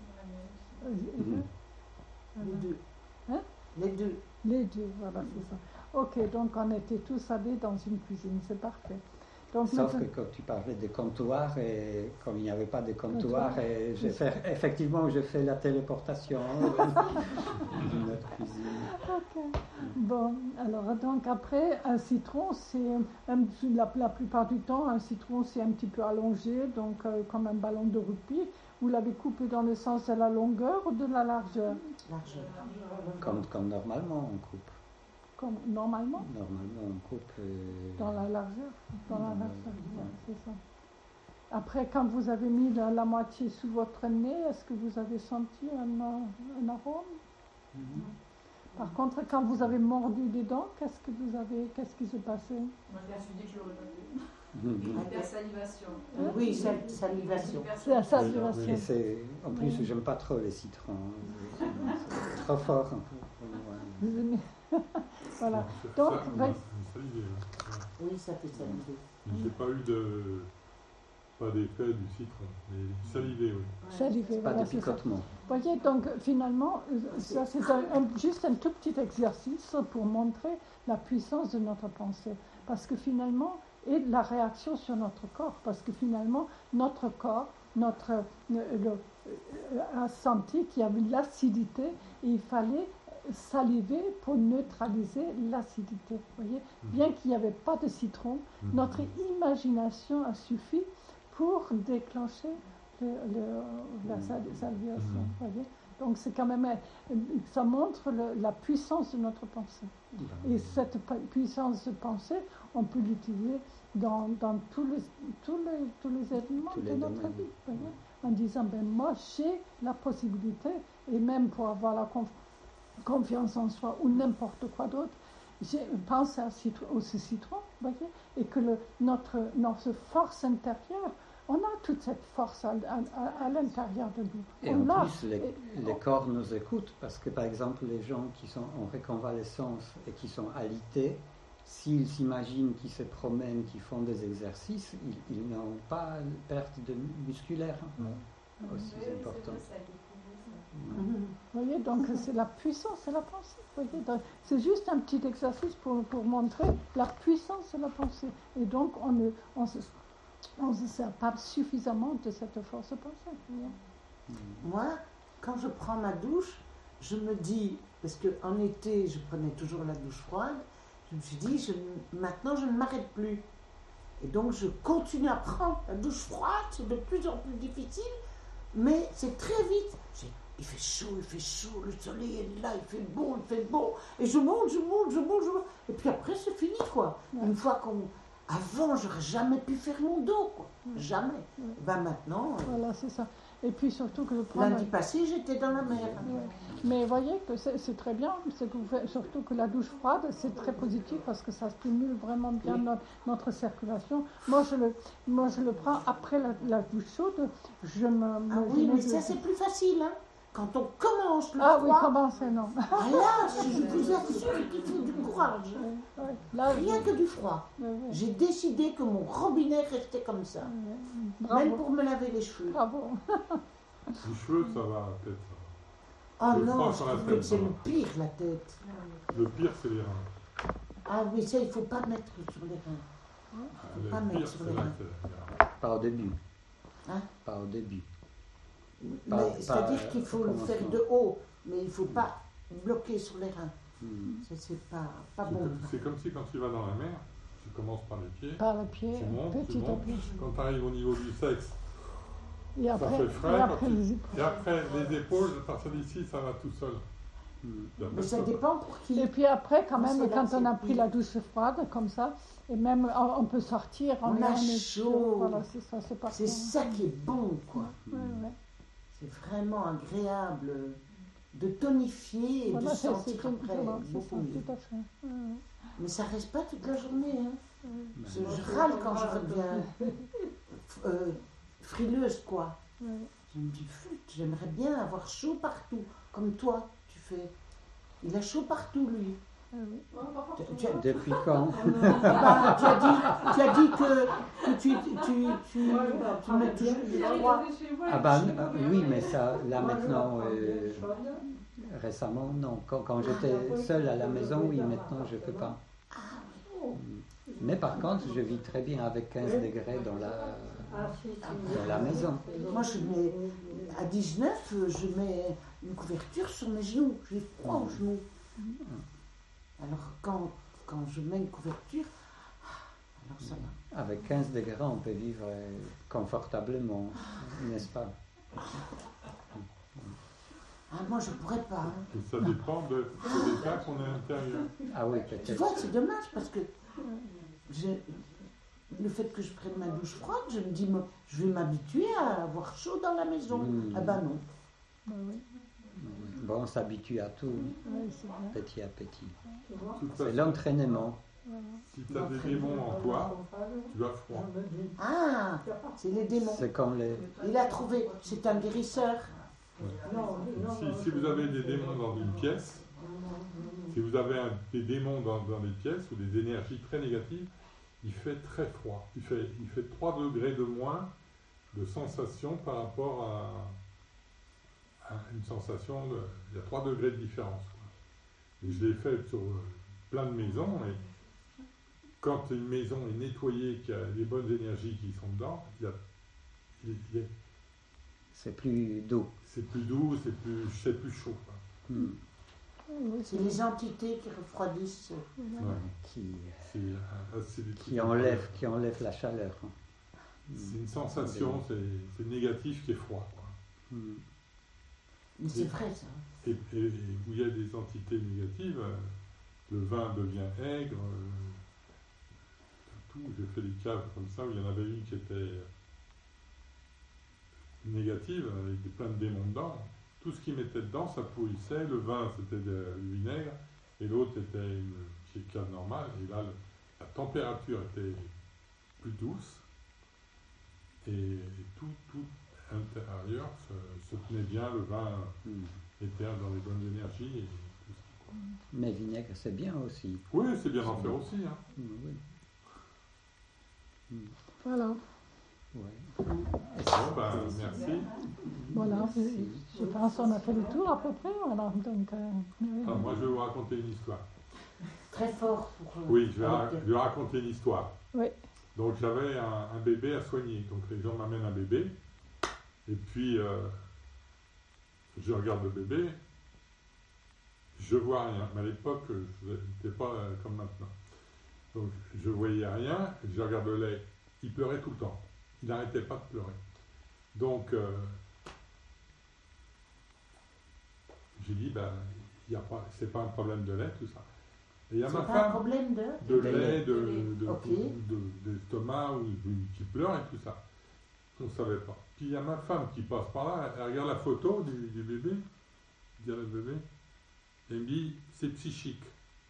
Les deux. Hein? Les deux. Les deux, voilà, c'est ça. Ok, donc on était tous allés dans une cuisine, c'est parfait. Donc, Sauf maintenant- que quand tu parlais de comptoir, et comme il n'y avait pas de comptoir, Comptoir. et effectivement, j'ai fait la téléportation d'une autre cuisine. Ok. Bon, alors donc après, un citron, la plupart du temps, un citron c'est un petit peu allongé, donc comme un ballon de rugby. Vous l'avez coupé dans le sens de la longueur ou de la largeur? Largeur. Comme normalement on coupe. Comme normalement? Normalement on coupe. Dans la largeur? Dans la Dans la- largeur, ouais, c'est ça. Après, quand vous avez mis la moitié sous votre nez, est-ce que vous avez senti un arôme? Par contre, quand vous avez mordu des dents, qu'est-ce qui s'est passé? Moi, je me suis dit que je l'aurais pas fait. Hypersalivation. Oui, salivation. C'est la salivation. Et en plus, j'aime pas trop les citrons. C'est trop fort un peu pour moi. Vous aimez- Voilà. C'est Donc, ça, on ouais. a salivé. Ouais. Oui, ça fait saliver. J'ai pas eu pas d'effet du citron, mais salivé, oui. Salivé, Pas voilà, de c'est ça. picotement. Vous voyez, donc finalement, ça c'est juste un tout petit exercice pour montrer la puissance de notre pensée. Parce que finalement, et la réaction sur notre corps, parce que finalement, notre corps, a senti qu'il y avait de l'acidité et il fallait saliver pour neutraliser l'acidité. Vous voyez, bien qu'il n'y avait pas de citron, notre imagination a suffi pour déclencher la salivation. Vous voyez. Donc c'est quand même, ça montre la puissance de notre pensée. Et cette puissance de pensée, on peut l'utiliser dans tous les éléments Tous de les notre domaines. vie. Vous voyez, en disant, ben moi j'ai la possibilité, et même pour avoir la confiance en soi ou n'importe quoi d'autre, j'ai pensé au citron, vous voyez, et que notre force intérieure, on a toute cette force à l'intérieur de nous. Et On en l'a. plus, les corps nous écoutent parce que, par exemple, les gens qui sont en réconvalescence et qui sont alités, s'ils s'imaginent qu'ils se promènent, qu'ils font des exercices, ils n'ont pas perte de musculaire. Aussi important. Vous voyez, donc c'est la puissance de la pensée. Vous voyez, donc, c'est juste un petit exercice pour montrer la puissance de la pensée. Et donc, on ne se sert pas suffisamment de cette force de pensée. Vous voyez. Moi, quand je prends ma douche, je me dis, parce qu'en été, je prenais toujours la douche froide, je me suis dit, maintenant je ne m'arrête plus. Et donc je continue à prendre la douche froide, c'est de plus en plus difficile, mais c'est très vite. Il fait chaud, le soleil est là, il fait beau, et je monte, et puis après c'est fini quoi. Ouais. Une fois avant, j'aurais jamais pu faire mon dos, quoi. Jamais. Ouais. Ben maintenant, Voilà, c'est ça. Et puis surtout que lundi passé, j'étais dans la mer. Ouais. Mais voyez que c'est très bien, c'est que vous faites, surtout que la douche froide, c'est très positif parce que ça stimule vraiment bien notre circulation. Moi, je le prends après la douche chaude. Oui, mais ça c'est plus facile, hein. Quand on commence le Ah froid, oui, commencez, non. ah là, je vous assure qu'il faut du courage. Ouais. Là, Rien que du froid. J'ai décidé que mon robinet restait comme ça. Bravo. Même pour me laver les cheveux. Bravo. Les cheveux, ça va, peut-être. Oh Le non, froid je sur la trouve tête, que c'est ça va. le pire, la tête. Le pire, c'est les reins. Ah oui, ça, il ne faut pas mettre sur les reins. Faut pas Le mettre pire, sur c'est les là, reins. c'est les reins. Pas au début. Hein? Pas au début. Mais c'est-à-dire qu'il faut au le faire commencement. de haut, mais il ne faut pas bloquer sur les reins. Ça, c'est pas bon. C'est comme si quand tu vas dans la mer, tu commences par les pieds, Par le pied, tu montes, petit à petit. Quand tu arrives au niveau du sexe, Et après, fait frais, les épaules. et après les épaules, à partir d'ici, ça va tout seul. Mais ça dépend pour qui. Et puis après, quand Moi, même, c'est là quand que on a c'est pris pire. la douche froide, comme ça, et même on peut sortir, On a est chaud. Voilà, c'est ça, c'est parfait. C'est ça qui est bon, quoi. Ouais. C'est vraiment agréable de tonifier et Voilà, de c'est sentir après voilà, beaucoup ça, mieux. tout à fait. Ouais. Mais ça reste pas toute la journée. Hein. Parce que Ben, je râle quand je reviens frileuse, quoi. Ouais. Je me dis, flûte, j'aimerais bien avoir chaud partout, comme toi, tu fais. Il a chaud partout, lui. Ah oui. Ouais, pas forcément. Depuis quand? Bah, tu as dit que tu mettais les trois. Ah bah oui, mais ça, là maintenant, récemment, non. Quand j'étais seul à la maison, oui, maintenant je peux pas. Mais par contre, je vis très bien avec 15 degrés dans la maison. Moi, je mets à 19, je mets une couverture sur mes genoux. J'ai froid aux genoux. Alors quand je mets une couverture, alors ça va. Avec 15 degrés, on peut vivre confortablement, n'est-ce pas? Ah, moi, je pourrais pas. Hein. Et ça dépend de l'état qu'on est à l'intérieur. Ah oui, Tu peut-être. vois, c'est dommage parce que le fait que je prenne ma douche froide, je me dis, je vais m'habituer à avoir chaud dans la maison. Ah ben non. Bah oui. Bon, on s'habitue à tout, Ouais, c'est vrai. petit à petit. De toute C'est façon, l'entraînement. si tu as des démons en toi, tu as froid. Ah, c'est les démons. C'est comme les... Il a trouvé, c'est un guérisseur. Si vous avez des démons dans une pièce, si vous avez des démons dans des pièces ou des énergies très négatives, il fait très froid. Il fait 3 degrés de moins de sensation par rapport à une sensation il y a 3 degrés de différence. Quoi. Et je l'ai fait sur plein de maisons, et quand une maison est nettoyée, qu'il y a les bonnes énergies qui sont dedans, C'est plus doux. c'est plus doux, c'est plus chaud. Quoi. Oui, C'est les entités qui refroidissent. Ouais. C'est des trucs qui enlève la chaleur. C'est une sensation, c'est négatif qui est froid. Quoi. Mais c'est vrai ça. Et où il y a des entités négatives, le vin devient aigre, tout. J'ai fait des caves comme ça où il y en avait une qui était négative, avec plein de démons dedans. Tout ce qu'ils mettaient dedans, ça pourrissait. Le vin, c'était du vinaigre, et l'autre était une cave normale. Et là, la température était plus douce, et tout intérieur se tenait bien. Le vin était dans les bonnes énergies. Et tout ça, quoi. Mais vinaigre, c'est bien aussi. Oui, c'est bien d'en faire aussi. Hein. Oui. Voilà. Ouais. Bon, merci. Voilà. Je pense qu'on a fait le tour à peu près. Voilà. Donc, Alors, moi, je vais vous raconter une histoire. Très fort pour. Oui, je vais raconter une histoire. Oui. Donc, j'avais un bébé à soigner. Donc, les gens m'amènent un bébé. Et puis, je regarde le bébé. Je vois rien. Mais à l'époque, je n'étais pas comme maintenant. Donc, je voyais rien. Je regarde le lait. Il pleurait tout le temps. Il n'arrêtait pas de pleurer. Donc, j'ai dit, c'est pas un problème de lait, tout ça. Et il y a C'est ma pas un femme problème de lait, Ok. d'estomac, qui pleure et tout ça. On ne savait pas. Puis il y a ma femme qui passe par là, elle regarde la photo du bébé, elle dit à le bébé, et elle me dit, c'est psychique.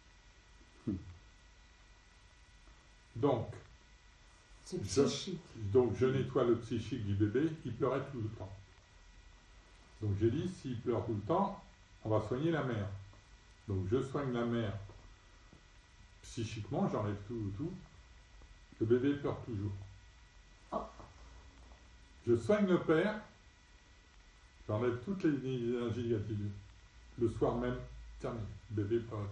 Donc, C'est psychique. Donc je nettoie le psychique du bébé, il pleurait tout le temps. Donc j'ai dit, s'il pleure tout le temps, on va soigner la mère. Donc je soigne la mère psychiquement, j'enlève tout. Le bébé pleure toujours. Oh. Je soigne le père, j'enlève toutes les énergies négatives. Le soir même, terminé, le bébé pleure.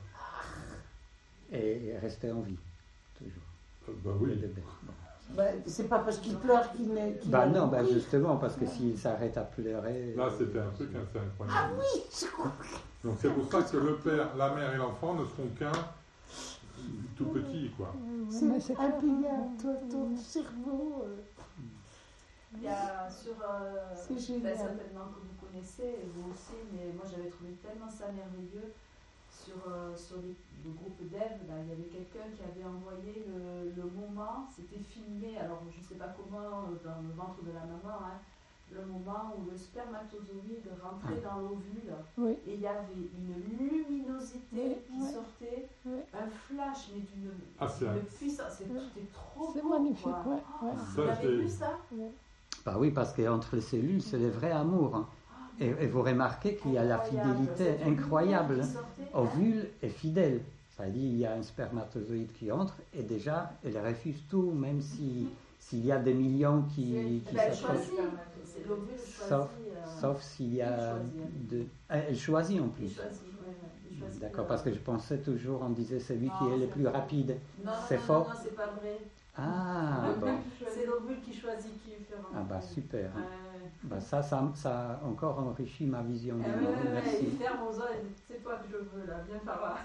Et rester en vie, toujours. Bah oui. Le bébé. Bon. C'est pas parce qu'il pleure qu'il n'est. Non, justement, parce que s'il s'arrête à pleurer... Là, c'était un truc assez incroyable. Ah oui, je crois. Donc c'est pour ça que le père, la mère et l'enfant ne seront qu'un tout petit, quoi. C'est impayable, ton cerveau. Il y a sur, C'est génial. certainement que vous connaissez, et vous aussi, mais moi j'avais trouvé tellement ça merveilleux sur le groupe d'Ève, là, il y avait quelqu'un qui avait envoyé le moment, c'était filmé, alors je ne sais pas comment, dans le ventre de la maman, hein, le moment où le spermatozoïde rentrait dans l'ovule, Oui. et il y avait une luminosité qui Ouais. sortait, Ouais. un flash, mais d'une puissance, c'était trop C'est beau, magnifique, quoi. ouais. Ouais. Vous avez vu ça? Bah oui, parce qu'entre les cellules, c'est le vrai amour. Hein. Et vous remarquez qu'il y a la fidélité incroyable. Ovule est fidèle. Ça veut dire il y a un spermatozoïde qui entre et déjà elle refuse tout, même s'il y a des millions qui Elle s'approchent. choisit. C'est l'ovule Sauf s'il y a elle choisit en plus. Il choisit, il choisit. D'accord, parce que je pensais toujours, on disait c'est lui qui Non, est le c'est plus pas- rapide. Non, C'est non, faux. non, c'est pas vrai. Ah bon, C'est l'ovule qui choisit qui fait rentrer. ah bah super. Ouais. Bah ça a encore enrichi ma vision du Ouais, monde. il Merci. ferme aux oreilles, c'est toi que je veux là, viens par là.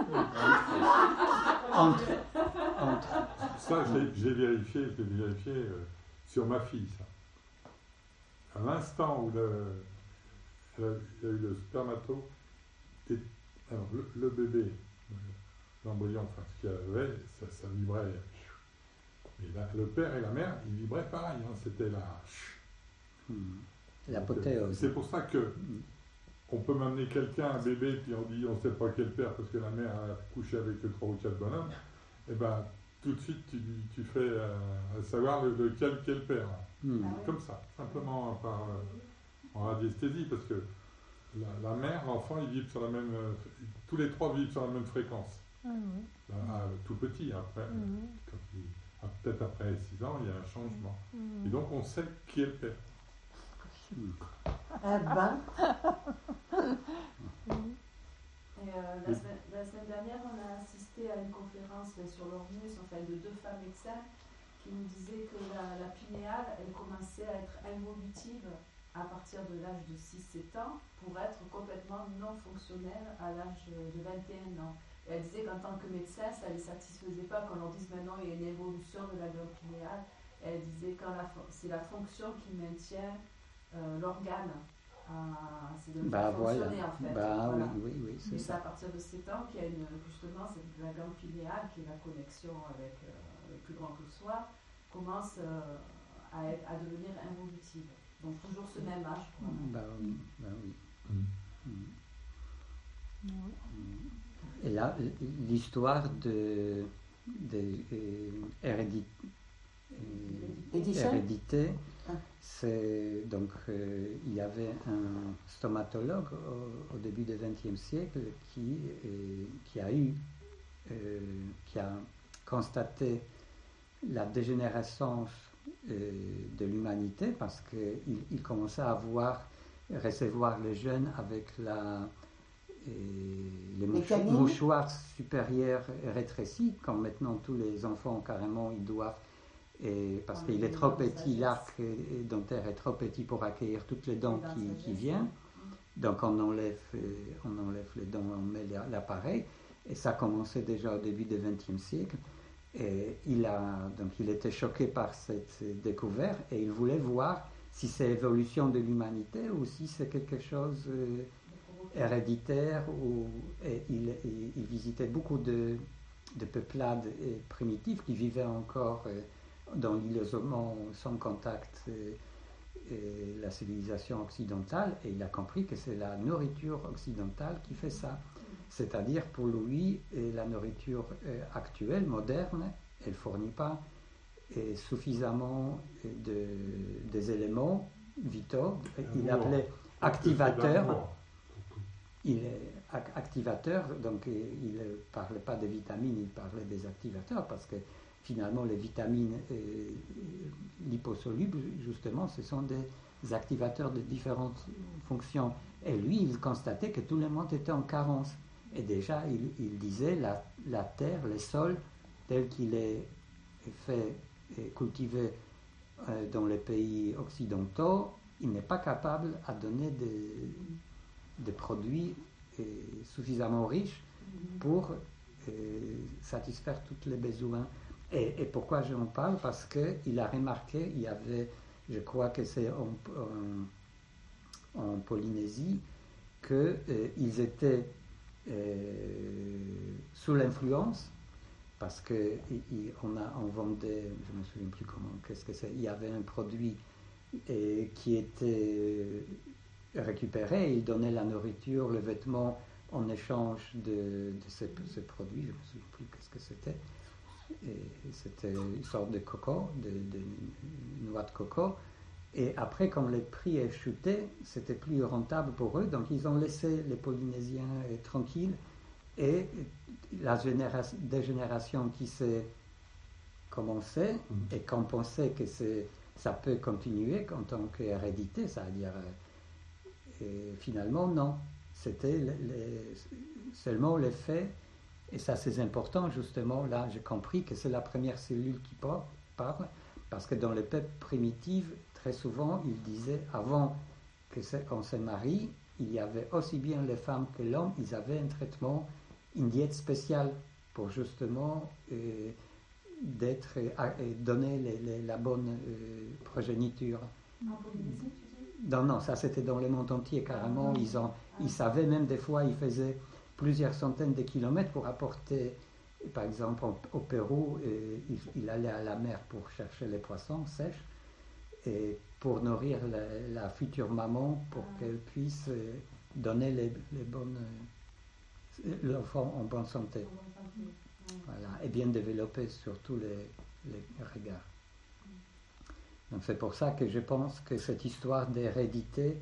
Entre. Ça, j'ai vérifié, sur ma fille, ça. À l'instant où il y a eu le spermato, alors le bébé, l'embryon, enfin ce qu'il y avait, ça vibrait. Et là, le père et la mère, ils vibraient pareil, hein, c'était L'apothéose. C'est pour ça que on peut m'amener quelqu'un, un bébé, puis on dit on ne sait pas quel père parce que la mère a couché avec 3 ou 4 bonhommes, et ben tout de suite tu fais savoir lequel quel père. Comme ça, simplement en radiesthésie, parce que la mère, l'enfant, ils vivent sur la même. Tous les 3 vivent sur la même fréquence. Tout petit, après, peut-être après 6 ans, il y a un changement. Et donc on sait qui est le père. Eh ben, Et la semaine dernière, on a assisté à une conférence sur l'ormus, enfin de 2 femmes médecins qui nous disaient que la pinéale, elle commençait à être involutive à partir de l'âge de 6-7 ans pour être complètement non fonctionnelle à l'âge de 21 ans. Et elle disait qu'en tant que médecin, ça ne les satisfaisait pas qu'on leur dise maintenant il y a une évolution de la glande pinéale. Et elle disait que c'est la fonction qui maintient l'organe. C'est de faire fonctionner en fait. Voilà. Oui, c'est Et ça. c'est à partir de 7 ans qu'il y a justement la glande pinéale, qui est la connexion avec le plus grand que soi, commence à devenir involutive. Donc toujours ce même âge. Oui. Et là, l'histoire de hérédité, c'est donc il y avait un stomatologue au début du XXe siècle qui a constaté la dégénérescence de l'humanité parce qu'il commençait à recevoir les jeunes avec les mouchoirs supérieurs rétrécis, comme maintenant tous les enfants carrément ils doivent, parce qu'il est trop petit, l'arc dentaire est trop petit pour accueillir toutes les dents qui viennent, donc on enlève les dents, on met l'appareil, et ça commençait déjà au début du XXe siècle. Et il était choqué par cette découverte et il voulait voir si c'est l'évolution de l'humanité ou si c'est quelque chose héréditaire. Et il visitait beaucoup de peuplades primitives qui vivaient encore dans l'isolement sans contact la civilisation occidentale, et il a compris que c'est la nourriture occidentale qui fait ça. C'est-à-dire, pour lui, la nourriture actuelle, moderne, elle ne fournit pas suffisamment des éléments vitaux. Il appelait activateurs. Il est activateur, donc il ne parlait pas de vitamines, il parlait des activateurs, parce que finalement, les vitamines liposolubles, justement, ce sont des activateurs de différentes fonctions. Et lui, il constatait que tout le monde était en carence. Et déjà, il disait la terre, le sol, tel qu'il est fait et cultivé dans les pays occidentaux, il n'est pas capable à donner des produits suffisamment riches pour satisfaire tous les besoins. Et pourquoi j'en parle? Parce qu'il a remarqué, il y avait, je crois que c'est en Polynésie, qu'ils étaient sous l'influence, parce qu'on vendait, je ne me souviens plus qu'est-ce que c'est, il y avait un produit qui était récupéré, et il donnait la nourriture, le vêtement en échange de ce produit, je ne me souviens plus qu'est-ce que c'était. Et c'était une sorte de coco, de noix de coco. Et après, comme les prix ont chuté, c'était plus rentable pour eux, donc ils ont laissé les Polynésiens tranquilles Et des générations qui s'est commencé et qu'on pensait que ça peut continuer en tant qu'hérédité, c'est-à-dire finalement non. C'était seulement les faits, et ça c'est important justement, là j'ai compris que c'est la première cellule qui parle, parce que dans les peuples primitifs, très souvent ils disaient avant qu'on se marie, il y avait aussi bien les femmes que l'homme, ils avaient un traitement, une diète spéciale pour justement donner la bonne progéniture. En Polynésie, tu dis? Non, ça c'était dans le monde entier carrément. Ils savaient même des fois, ils faisaient plusieurs centaines de kilomètres pour apporter, par exemple au Pérou, il allait à la mer pour chercher les poissons sèches et pour nourrir la future maman pour qu'elle puisse donner les bonnes l'enfant en bonne santé. Voilà, et bien développé sur tous les regards. Donc c'est pour ça que je pense que cette histoire d'hérédité,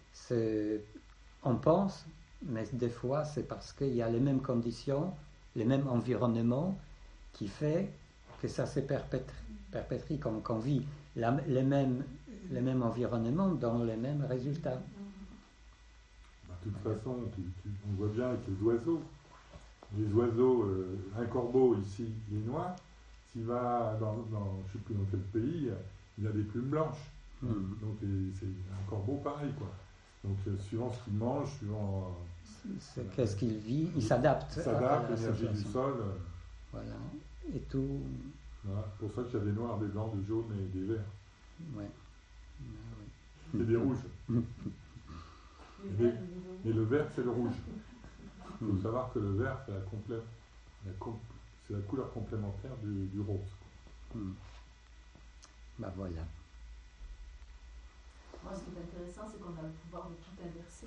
on pense, mais des fois c'est parce qu'il y a les mêmes conditions, les mêmes environnements qui fait que ça se perpétue, qu'on vit les mêmes environnements dans les mêmes résultats. De toute façon, on voit bien avec les oiseaux. Les oiseaux, un corbeau ici, il est noir. S'il va dans je ne sais plus dans quel pays, il a des plumes blanches. Donc c'est un corbeau pareil, quoi. Donc suivant ce qu'il mange, suivant qu'est-ce qu'il vit, il s'adapte. Il s'adapte à l'énergie du sol. Voilà. Et tout. Voilà. C'est pour ça qu'il y a des noirs, des blancs, des jaunes et des verts. Ouais. Et des rouges. Mais le vert, c'est le rouge. Il faut savoir que le vert, c'est la couleur complémentaire du rose. Ben voilà. Moi, ce qui est intéressant, c'est qu'on a le pouvoir de tout inverser,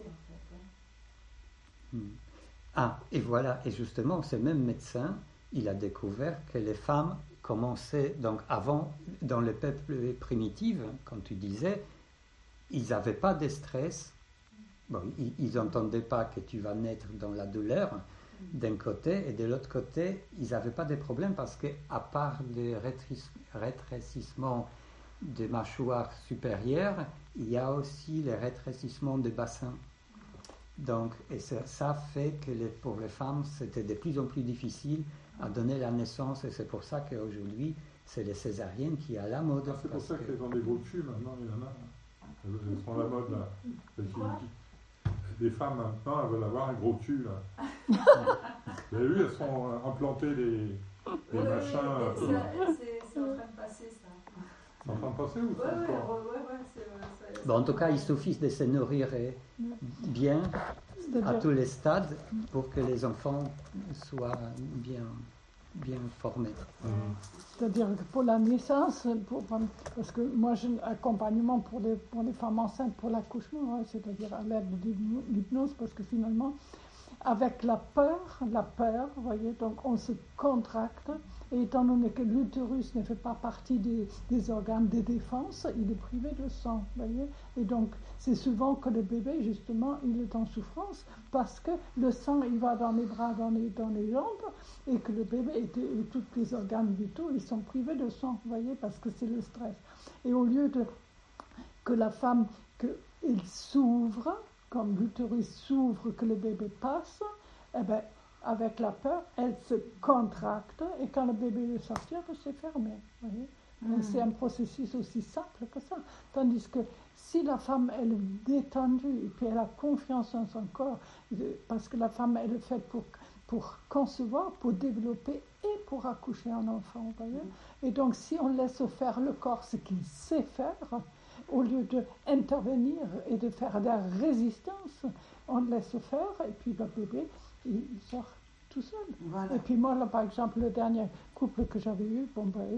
en fait. Ah, et voilà. Et justement, ce même médecin, il a découvert que les femmes commençaient, donc avant, dans les peuples primitifs, comme tu disais, ils n'avaient pas de stress. Bon, ils n'entendaient pas que tu vas naître dans la douleur d'un côté, et de l'autre côté, ils n'avaient pas de problème parce qu'à part des rétrécissements des mâchoires supérieures, il y a aussi les rétrécissements des bassins. Donc, et ça fait que pour les femmes, c'était de plus en plus difficile à donner la naissance, et c'est pour ça qu'aujourd'hui, c'est les césariennes qui sont à la mode. C'est pour ça qu'elles ont des gros culs maintenant, il y en a. Elles sont à la mode là. Les femmes maintenant, elles veulent avoir un gros cul là. Vous avez vu, elles sont implantées des machins. C'est en train de passer ça. C'est en train de passer ou c'est encore Bon, en tout cas, il suffit de se nourrir bien à tous les stades pour que les enfants soient bien formés. C'est-à-dire que pour la naissance, parce que moi j'ai un accompagnement pour les femmes enceintes pour l'accouchement, c'est-à-dire à l'aide de l'hypnose, parce que finalement, avec la peur, vous voyez, donc on se contracte, et étant donné que l'utérus ne fait pas partie des organes de défense, il est privé de sang, vous voyez, et donc c'est souvent que le bébé, justement, il est en souffrance, parce que le sang, il va dans les bras, dans les jambes, et que le bébé et tous les organes vitaux, ils sont privés de sang, vous voyez, parce que c'est le stress. Et au lieu que la femme, qu'elle s'ouvre, comme l'utérus s'ouvre, que le bébé passe, eh bien, avec la peur, elle se contracte, et quand le bébé veut sortir, c'est fermé, vous voyez. C'est un processus aussi simple que ça. Tandis que si la femme, elle est détendue, et puis elle a confiance en son corps, parce que la femme, elle est faite pour concevoir, pour développer et pour accoucher un enfant, vous voyez. Et donc, si on laisse faire le corps ce qu'il sait faire, au lieu d'intervenir et de faire de la résistance, on laisse faire, et puis le bébé, il sort tout seul. Voilà. Et puis moi, là, par exemple, le dernier couple que j'avais eu,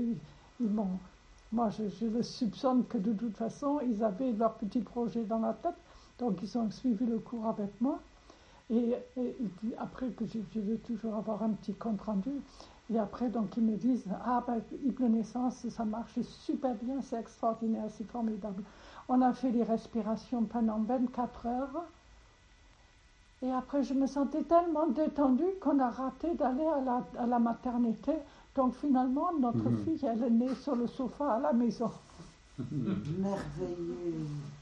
moi, je le soupçonne que de toute façon, ils avaient leur petit projet dans la tête, donc ils ont suivi le cours avec moi. Et après, que je veux toujours avoir un petit compte rendu, et après, donc, ils me disent, hypnonaissance, ça marche super bien, c'est extraordinaire, c'est formidable. On a fait les respirations pendant 24 heures, Et après, je me sentais tellement détendue qu'on a raté d'aller à la maternité. Donc finalement, notre fille, elle est née sur le sofa à la maison. Merveilleux.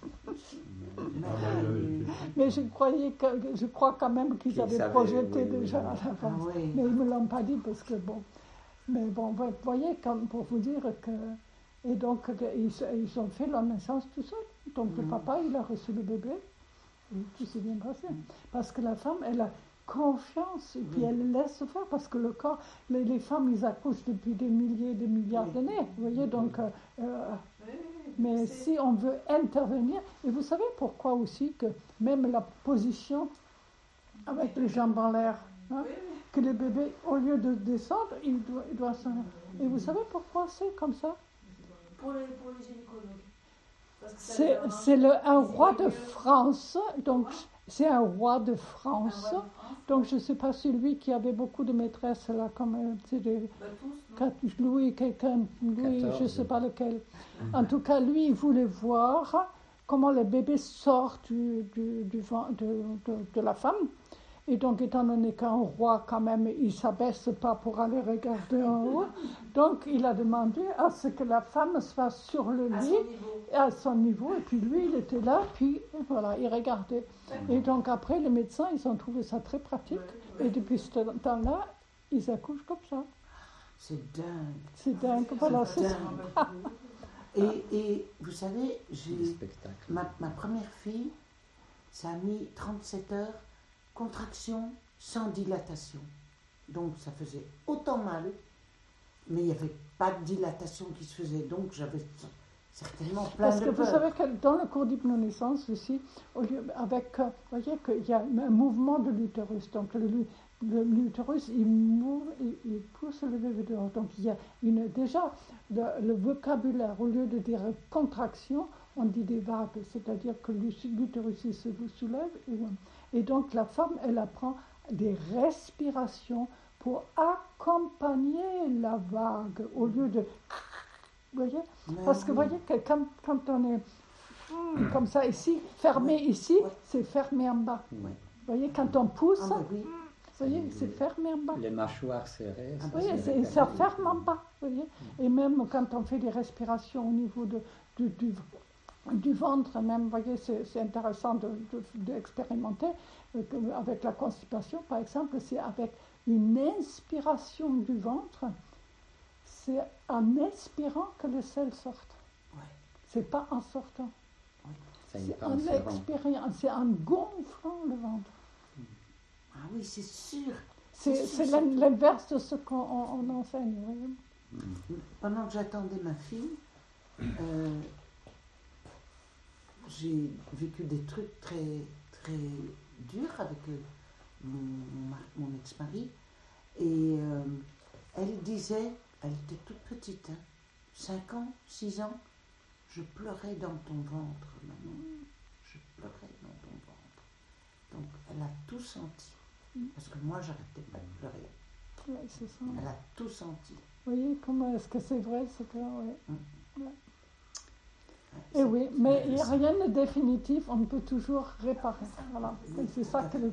Mais je crois quand même qu'ils avaient projeté déjà à l'avance. Ah oui. Mais ils ne me l'ont pas dit parce que bon. Mais bon, vous voyez, comme pour vous dire que. Et donc, ils ont fait leur naissance tout seuls. Donc le papa, il a reçu le bébé. Et tout s'est bien passé. Parce que la femme, elle a confiance et puis elle laisse faire parce que le corps, les femmes, ils accouchent depuis des milliers, des milliards d'années. Vous voyez, donc. Mais si on veut intervenir, et vous savez pourquoi aussi que même la position avec les jambes en l'air, que le bébé, au lieu de descendre, il doit s'en... Et vous savez pourquoi c'est comme ça? Pour les gynécologues. C'est un roi de France, donc c'est un roi de France. Donc je ne sais pas si lui qui avait beaucoup de maîtresses là, comme c'est des Louis, je ne sais pas lequel. En tout cas, lui, il voulait voir comment le bébé sort de la femme. Et donc, étant donné qu'un roi, quand même, il ne s'abaisse pas pour aller regarder en haut, donc il a demandé à ce que la femme soit sur le lit, à son niveau, et puis lui, il était là, puis voilà, il regardait. Et donc, après, les médecins, ils ont trouvé ça très pratique, et depuis ce temps-là, ils accouchent comme ça. C'est dingue. C'est dingue, voilà, c'est ça. Et vous savez, ma première fille, ça a mis 37 heures, contraction sans dilatation. Donc ça faisait autant mal, mais il n'y avait pas de dilatation qui se faisait. Donc j'avais certainement plein Parce de que peur. vous savez que dans le cours d'hypnonaissance aussi, vous voyez qu'il y a un mouvement de l'utérus. Donc l'utérus, il pousse le bébé dehors. Donc il y a déjà le vocabulaire, au lieu de dire contraction, on dit des vagues. C'est-à-dire que l'utérus il se soulève. Et donc la femme, elle apprend des respirations pour accompagner la vague, au lieu de... Vous voyez? Parce que vous voyez que quand on est comme ça ici, fermé ici, c'est fermé en bas. Vous voyez, quand on pousse, vous voyez, c'est fermé en bas. Les mâchoires serrées. Oui, ça ferme en bas. Vous voyez? Et même quand on fait des respirations au niveau du ventre, même, vous voyez, c'est intéressant d'expérimenter. Avec la constipation, par exemple, c'est avec une inspiration du ventre. C'est en expirant que les selles sortent. C'est pas en sortant. C'est en expirant, c'est en gonflant le ventre. Ah oui, c'est sûr. C'est l'inverse de ce qu'on enseigne. Pendant que j'attendais ma fille, j'ai vécu des trucs très, très durs avec mon ex-mari. Et elle disait, elle était toute petite, 5 ans, 6 ans, je pleurais dans ton ventre, maman. Je pleurais dans ton ventre. Donc elle a tout senti. Parce que moi, j'arrêtais pas de pleurer. Oui, c'est ça. Elle a tout senti. Vous voyez comment est-ce que c'est vrai, ce que... Et oui, mais il n'y a rien de définitif, on peut toujours réparer. Voilà. Et c'est ça que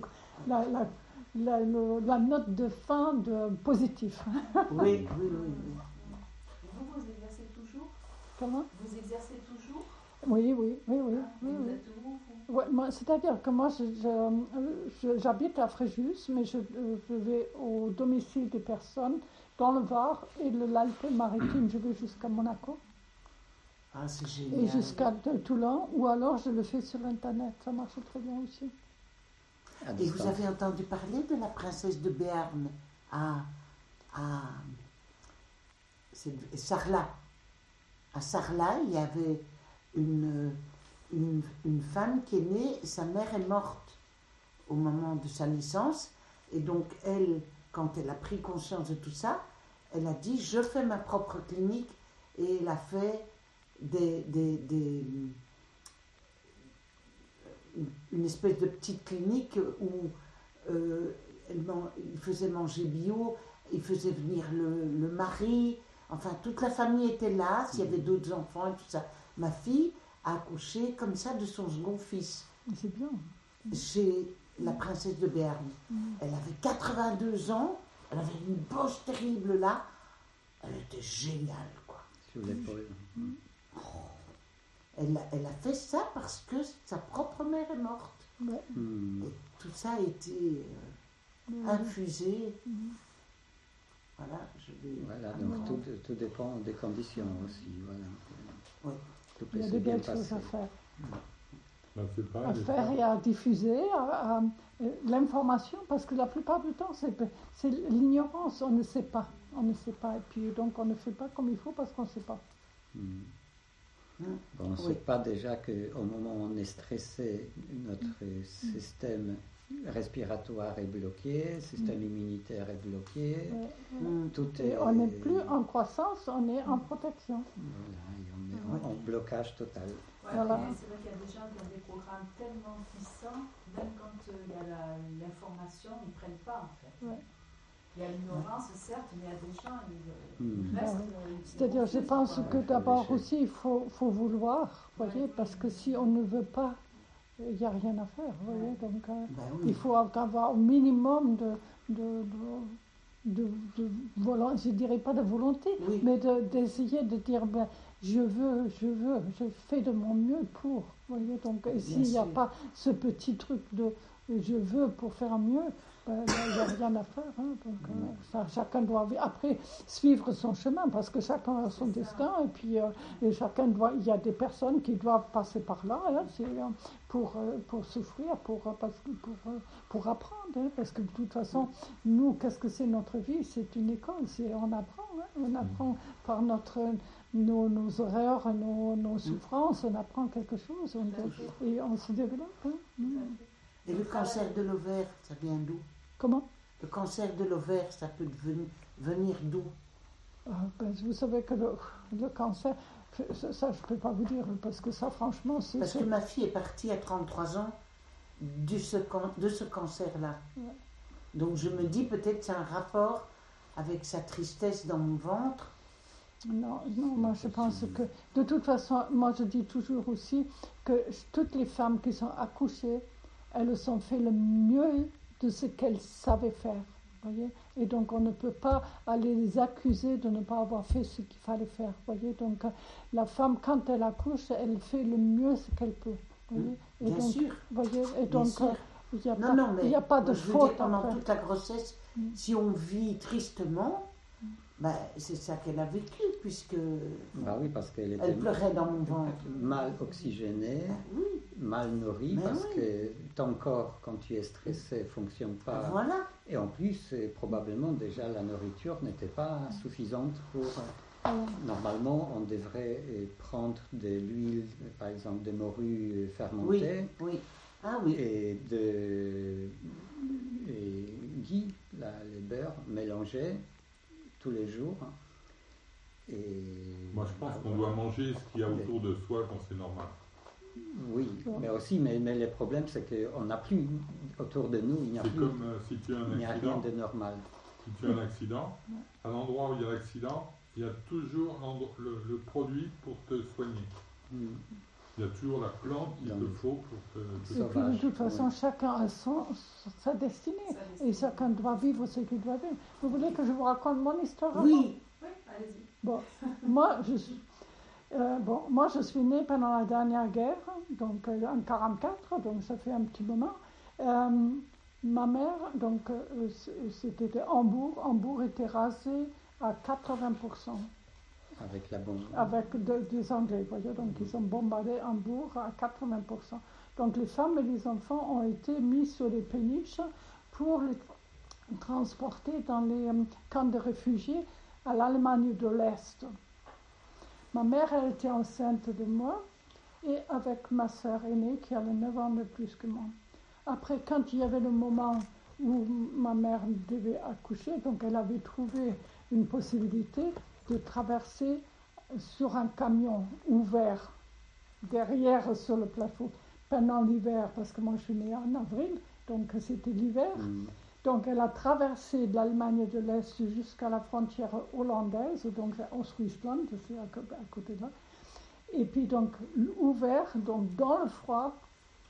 la note de fin de positif. Oui. Vous exercez toujours? Comment? Vous exercez toujours? Oui. Vous êtes où, vous? Ouais, c'est-à-dire que moi, j'habite à Fréjus, mais je vais au domicile des personnes dans le Var et l'Alpes-Maritimes. Je vais jusqu'à Monaco. Ah, c'est génial. Et jusqu'à Toulon, ou alors je le fais sur Internet. Ça marche très bien aussi. Et vous avez entendu parler de la princesse de Béarn à Sarlat. À Sarlat, il y avait une femme qui est née, sa mère est morte au moment de sa naissance. Et donc, elle, quand elle a pris conscience de tout ça, elle a dit, je fais ma propre clinique. Et elle a fait une espèce de petite clinique où il faisait manger bio, il faisait venir le mari, enfin toute la famille était là, s'il y avait d'autres enfants et tout ça. Ma fille a accouché comme ça de son second fils. C'est bien. la princesse de Béarn. Elle avait 82 ans, elle avait une bosse terrible là. Elle était géniale, quoi. Sur l'épaule. Elle a fait ça parce que sa propre mère est morte. Ouais. Et tout ça a été infusé. Voilà, Voilà, donc tout dépend des conditions aussi. Voilà. Oui. Tout peut Il y a se des bien belles choses passer. à faire. Ben, c'est pas À faire et à diffuser l'information, parce que la plupart du temps, c'est l'ignorance, on ne sait pas. On ne sait pas, et puis donc on ne fait pas comme il faut parce qu'on ne sait pas. Bon, on ne sait pas déjà qu'au moment où on est stressé, notre système respiratoire est bloqué, le système immunitaire est bloqué, tout Et est... on n'est plus en croissance, on est en protection. Voilà, et on est en blocage total. Ouais, Voilà. mais c'est vrai qu'il y a des gens qui ont des programmes tellement puissants, même quand il y a l'information, ils ne prennent pas en fait. Ouais. Il y a l'ignorance, certes, mais il y a des gens, ils restent. C'est-à-dire, je pense que d'abord aussi, il faut vouloir, voyez, parce que si on ne veut pas, il n'y a rien à faire, voyez. Donc, il faut avoir au minimum de volonté, je ne dirais pas de volonté, mais d'essayer de dire, ben, je fais de mon mieux pour, voyez. Donc, s'il n'y a pas ce petit truc de je veux pour faire mieux, il n'y a rien à faire. Hein, donc, chacun doit après suivre son chemin parce que chacun a son destin et puis et chacun doit. Il y a des personnes qui doivent passer par là hein, pour souffrir, pour apprendre. Hein, parce que de toute façon, nous, qu'est-ce que c'est notre vie? C'est une école. On apprend. Hein, on apprend par nos erreurs, nos souffrances. On apprend quelque chose et on se développe. Hein. Et le cancer de l'ovaire, ça vient d'où? Comment? Le cancer de l'ovaire, ça peut venir d'où? Vous savez que le cancer, ça je ne peux pas vous dire, parce que ça franchement c'est... Parce que ma fille est partie à 33 ans de ce cancer-là. Ouais. Donc je me dis peut-être c'est un rapport avec sa tristesse dans mon ventre. Non, moi je pense que, de toute façon, moi je dis toujours aussi que toutes les femmes qui sont accouchées, elles ont fait le mieux de ce qu'elles savaient faire, voyez. Et donc on ne peut pas aller les accuser de ne pas avoir fait ce qu'il fallait faire, voyez. Donc la femme, quand elle accouche, elle fait le mieux ce qu'elle peut, voyez. Et bien donc, sûr. Voyez, et donc il n'y a pas de je veux faute. Dire, pendant toute la grossesse, si on vit tristement, ben, c'est ça qu'elle a vécu, puisque oui, parce qu'elle était elle pleurait dans mon ventre. Mal oxygénée, mal nourrie, parce que ton corps, quand tu es stressé, ne fonctionne pas. Voilà. Et en plus, probablement déjà la nourriture n'était pas suffisante pour... Normalement, on devrait prendre de l'huile, par exemple de morue fermentée. Oui. Et ghee, les beurres mélangés tous les jours. Et moi, je pense qu'on doit manger ce qu'il y a autour de soi quand c'est normal. Oui, mais aussi, mais le problème, c'est qu'on n'a plus autour de nous, il n'y a plus. C'est comme si tu as un accident. Il n'y a rien de normal. Si tu as un accident, à l'endroit où il y a l'accident, il y a toujours le produit pour te soigner. Il y a toujours la plante qu'il te faut pour te sauver. Et puis de toute façon, chacun a sa destinée. Et chacun doit vivre ce qu'il doit vivre. Vous voulez que je vous raconte mon histoire? Oui, allez-y. Bon, moi je suis née pendant la dernière guerre, donc en 1944, donc ça fait un petit moment. Ma mère, donc c'était Hambourg. Hambourg était rasé à 80%. Avec la bombe. Avec des Anglais, voyez, donc ils ont bombardé Hambourg à 80%. Donc les femmes et les enfants ont été mis sur les péniches pour les transporter dans les camps de réfugiés à l'Allemagne de l'Est. Ma mère, elle était enceinte de moi et avec ma sœur aînée qui avait 9 ans de plus que moi. Après, quand il y avait le moment où ma mère devait accoucher, donc elle avait trouvé une possibilité de traverser sur un camion ouvert derrière sur le plateau pendant l'hiver, parce que moi je suis née en avril, donc c'était l'hiver. Donc elle a traversé de l'Allemagne de l'Est jusqu'à la frontière hollandaise, donc au Friesland, c'est à côté de là. Et puis donc ouvert, donc dans le froid,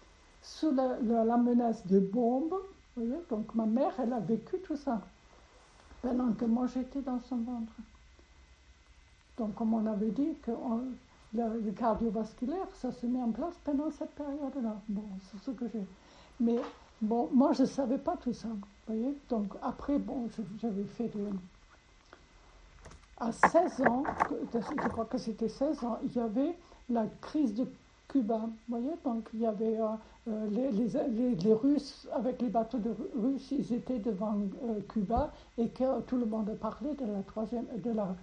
sous la menace de bombes. Vous voyez, donc ma mère, elle a vécu tout ça, pendant que moi j'étais dans son ventre. Donc comme on avait dit, que le cardiovasculaire, ça se met en place pendant cette période-là. Bon, c'est ce que j'ai. Mais bon, moi je ne savais pas tout ça. Vous voyez, donc après, bon, j'avais fait à 16 ans, je crois que c'était 16 ans, il y avait la crise de Cuba. Vous voyez, donc il y avait les Russes, avec les bateaux de Russes, ils étaient devant Cuba et que tout le monde parlait de la troisième, de la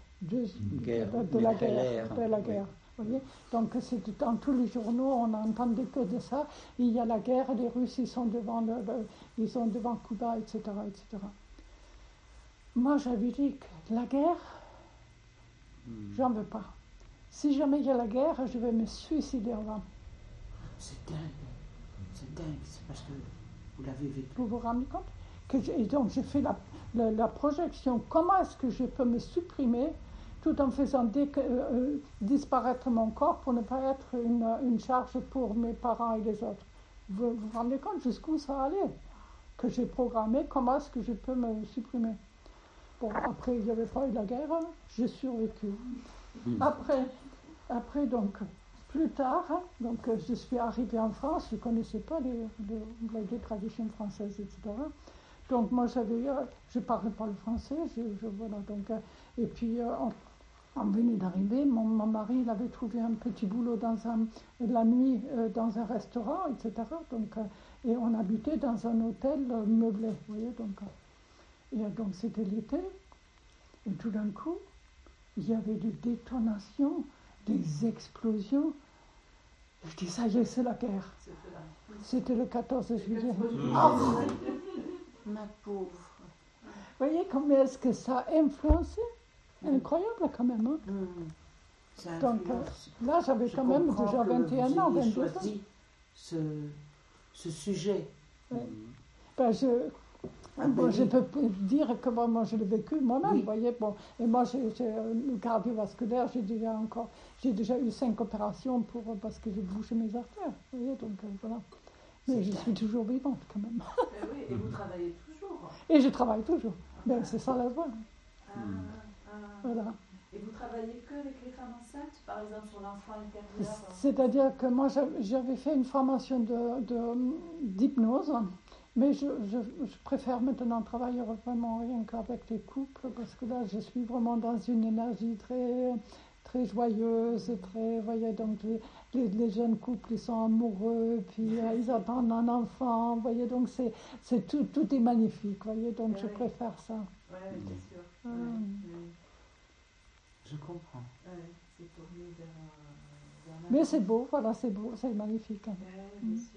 guerre. Vous voyez, donc c'était dans tous les journaux, on n'entendait que de ça. Il y a la guerre, les Russes ils sont devant Cuba, etc., etc. Moi j'avais dit que la guerre, j'en veux pas. Si jamais il y a la guerre, je vais me suicider avant. C'est dingue, c'est parce que vous l'avez vécu. Vous vous rendez compte et donc j'ai fait la projection, comment est-ce que je peux me supprimer tout en faisant disparaître mon corps pour ne pas être une charge pour mes parents et les autres. Vous vous rendez compte jusqu'où ça allait, que j'ai programmé, comment est-ce que je peux me supprimer. Bon, après il n'y avait pas eu la guerre, j'ai survécu. Après donc, plus tard, donc, je suis arrivée en France, je ne connaissais pas les traditions françaises, etc. Donc moi, je ne parlais pas le français, voilà, donc, et puis on venait d'arriver, mon mari il avait trouvé un petit boulot la nuit dans un restaurant, etc. Donc, et on habitait dans un hôtel meublé, vous voyez, donc c'était l'été, et tout d'un coup, il y avait des détonations, des explosions. Je dis, ça y est, c'est la guerre. C'était le 14 juillet. Oh, ma pauvre. Vous voyez combien est-ce que ça a influencé? Incroyable quand même. Hein? Donc là, j'avais quand même déjà 21 ans, 22 ans. Choisi ce sujet. Ouais. Ben, je peux dire que moi je l'ai vécu moi-même, vous voyez. Bon, et moi, j'ai le cardiovasculaire, j'ai déjà eu 5 opérations parce que j'ai bouché mes artères, vous voyez, donc voilà. Mais je suis toujours vivante quand même. Oui, et vous travaillez toujours. Et je travaille toujours, ben, c'est ça la joie. Voilà. Et vous travaillez que avec les femmes enceintes, par exemple sur l'enfant intérieur? C'est-à-dire que moi j'avais fait une formation d'hypnose. Mais je préfère maintenant travailler vraiment rien qu'avec les couples, parce que là, je suis vraiment dans une énergie très, très joyeuse, très, voyez, donc les jeunes couples, ils sont amoureux, puis ils attendent un enfant, voyez, donc tout est magnifique, voyez, donc je préfère ça. Oui, bien sûr. Je comprends. C'est tourné vers mais c'est beau, voilà, c'est beau, c'est magnifique. Hein. Bien sûr.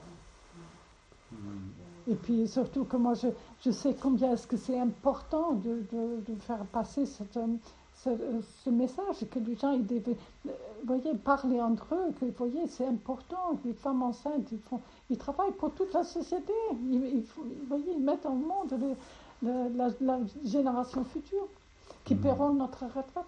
Et puis surtout que moi je sais combien est-ce que c'est important de faire passer ce message, que les gens ils devaient, voyez, parler entre eux, que vous voyez, c'est important, les femmes enceintes, ils travaillent pour toute la société, ils mettent au monde la génération future, qui paieront notre retraite.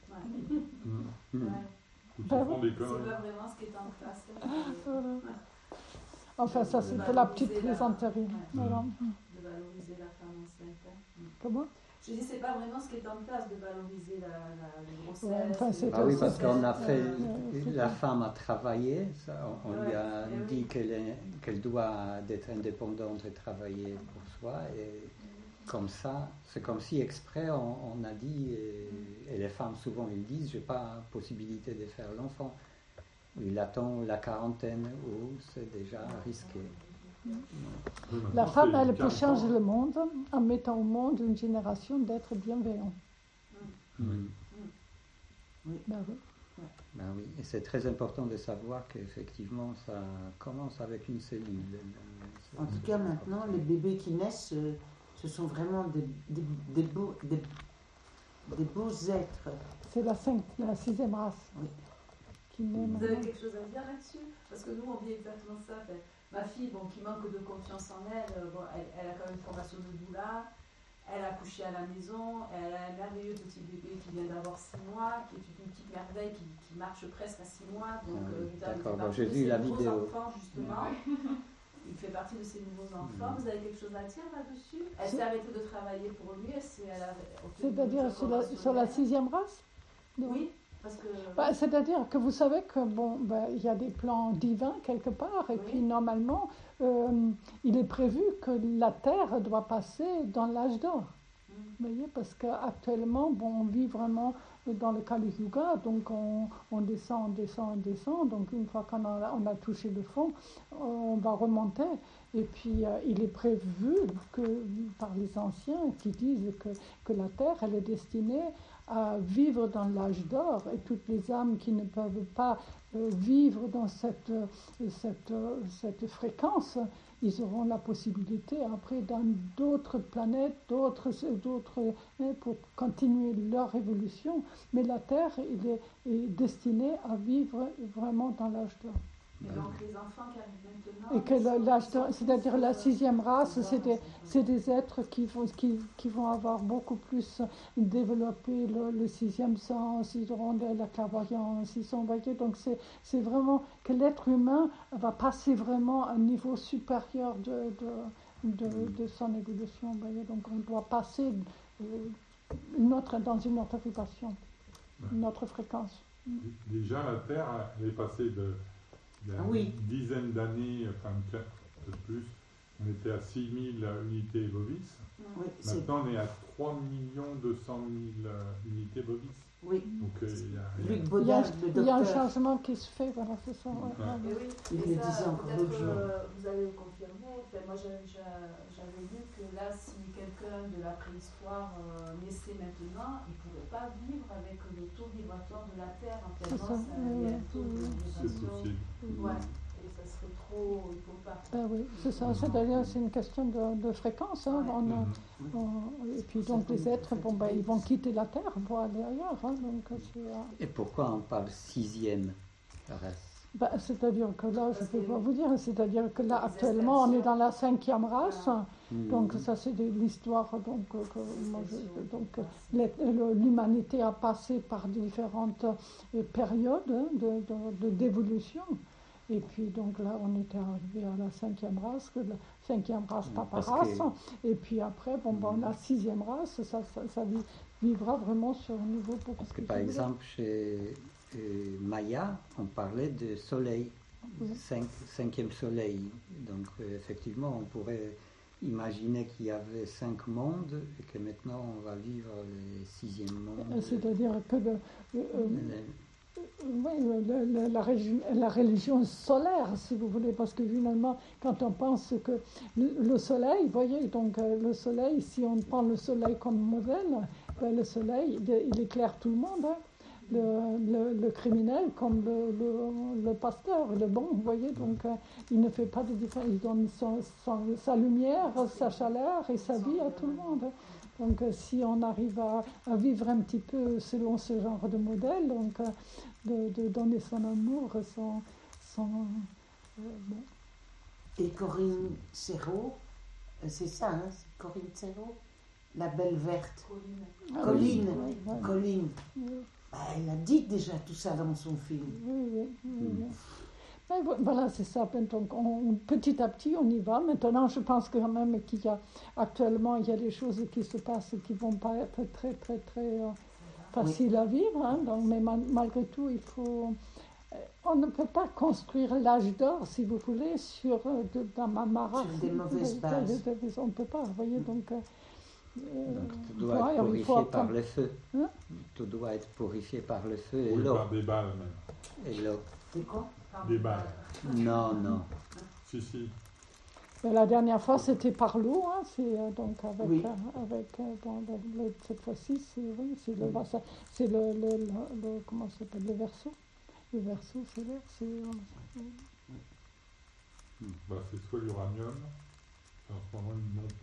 C'est pas vraiment ce qui est en place. Voilà. Enfin, ça c'était la petite plaisanterie. Voilà. De valoriser la femme enceinte. Comment? Je dis, c'est pas vraiment ce qui est en place de valoriser la grossesse. Ouais, oui, parce qu'on a fait, la femme a travaillé, on lui a dit qu'elle doit être indépendante et travailler pour soi, et comme ça, c'est comme si exprès on a dit, et les femmes souvent ils disent, j'ai pas possibilité de faire l'enfant. Il attend la quarantaine où c'est déjà risqué. La femme, elle peut changer le monde en mettant au monde une génération d'êtres bienveillants. Oui. Ben oui. Ben oui. Et c'est très important de savoir qu'effectivement, ça commence avec une cellule. En tout cas, maintenant, les bébés qui naissent, ce sont vraiment des beaux êtres. C'est la 6e race. Oui. Vous avez quelque chose à dire là-dessus? Parce que nous, on vit exactement ça. Ma fille, qui manque de confiance en elle, elle a quand même une formation de doula. Elle a accouché à la maison, elle a un merveilleux petit bébé qui vient d'avoir 6 mois, qui est une petite merveille qui marche presque à 6 mois. Donc, d'accord, il fait j'ai partie vu de la ces nouveaux vidéo. enfants, justement. Il fait partie de ces nouveaux enfants. Vous avez quelque chose à dire là-dessus? Elle s'est arrêtée de travailler pour lui. C'est-à-dire sur la 6e race? Oui, parce que... C'est-à-dire que vous savez que il y a des plans divins quelque part, et puis normalement, il est prévu que la Terre doit passer dans l'âge d'or. Vous voyez, parce qu'actuellement, on vit vraiment dans le Kali Yuga, donc on descend. Donc une fois qu'on a touché le fond, on va remonter. Et puis il est prévu par les anciens qui disent que la Terre, elle est destinée à vivre dans l'âge d'or, et toutes les âmes qui ne peuvent pas vivre dans cette fréquence, ils auront la possibilité après dans d'autres planètes, pour continuer leur évolution. Mais la Terre, est destinée à vivre vraiment dans l'âge d'or. Et donc les enfants qui arrivent maintenant... Et que l'âge d'or, c'est-à-dire la 6e race, c'est des êtres qui vont avoir beaucoup plus développé le 6e sens, ils auront de la clairvoyance, ils sont voyés. Donc c'est vraiment que l'être humain va passer vraiment à un niveau supérieur de son évolution. Voyez. Donc on doit passer dans une autre vibration, une autre fréquence. Déjà la Terre, elle est passée il y a une dizaine d'années, enfin peut-être plus, on était à 6 000 unités bovis. Oui, maintenant, on est à 3 200 000 unités bovis. Oui. Donc, il y a un changement qui se fait, voilà, c'est ça. Et oui, il le disait encore l'autre jour. Vous allez le confirmer. Enfin, moi, j'avais lu que là, si quelqu'un de la préhistoire naissait maintenant, il ne pourrait pas vivre avec le taux vibratoire de la Terre. En fait, il y a un taux de vibration. Ouais. Et ça serait trop, il ne faut pas. Oui, c'est ça, c'est-à-dire c'est une question de fréquence. Hein. Et puis donc les êtres, ils vont quitter la Terre pour aller ailleurs. Hein. Donc, et pourquoi on parle 6e race? C'est-à-dire que là, je ne peux pas vous dire, c'est-à-dire que là actuellement on est dans la 5e race. Donc ça c'est de l'histoire. Donc l'humanité a passé par différentes périodes d'évolution. Et puis donc là, on était arrivé à la 5e race, la 5e race Papa race. Et puis après, la 6e race, ça vivra vraiment sur un niveau beaucoup plus. Parce que par exemple, chez Maya, on parlait de soleil, 5e soleil. Donc effectivement, on pourrait imaginer qu'il y avait 5 mondes et que maintenant on va vivre le 6e monde. C'est-à-dire que la religion solaire, si vous voulez, parce que finalement, quand on pense que le soleil, vous voyez, donc le soleil, si on prend le soleil comme modèle, le soleil, il éclaire tout le monde, hein. Le criminel comme le pasteur, le bon, vous voyez, donc il ne fait pas de différence, il donne sa lumière, sa chaleur et sa vie à tout le monde. Donc si on arrive à vivre un petit peu selon ce genre de modèle, donc de donner son amour, bon. Et Corinne Serrault, c'est ça, hein, c'est Corinne Serrault, la belle verte. Colline. Colline. Oui. Elle a dit déjà tout ça dans son film. Oui. Mais voilà, c'est ça. Donc, petit à petit, on y va. Maintenant, je pense quand même actuellement, il y a des choses qui se passent qui ne vont pas être très, très, très faciles à vivre. Hein. Donc, mais malgré tout, on ne peut pas construire l'âge d'or, si vous voulez, dans ma race. Sur des mauvaises bases. On ne peut pas, vous voyez, donc tout doit être purifié par le feu. Hein? Tout doit être purifié par le feu et l'eau. Par des balles même. Et l'eau. C'est quoi? Des balles. Non. Si. Mais la dernière fois, c'était par l'eau. Hein, donc cette fois-ci, c'est le comment ça s'appelle, le verso. Le verso, c'est l'air. C'est soit l'uranium, en ce moment il monte.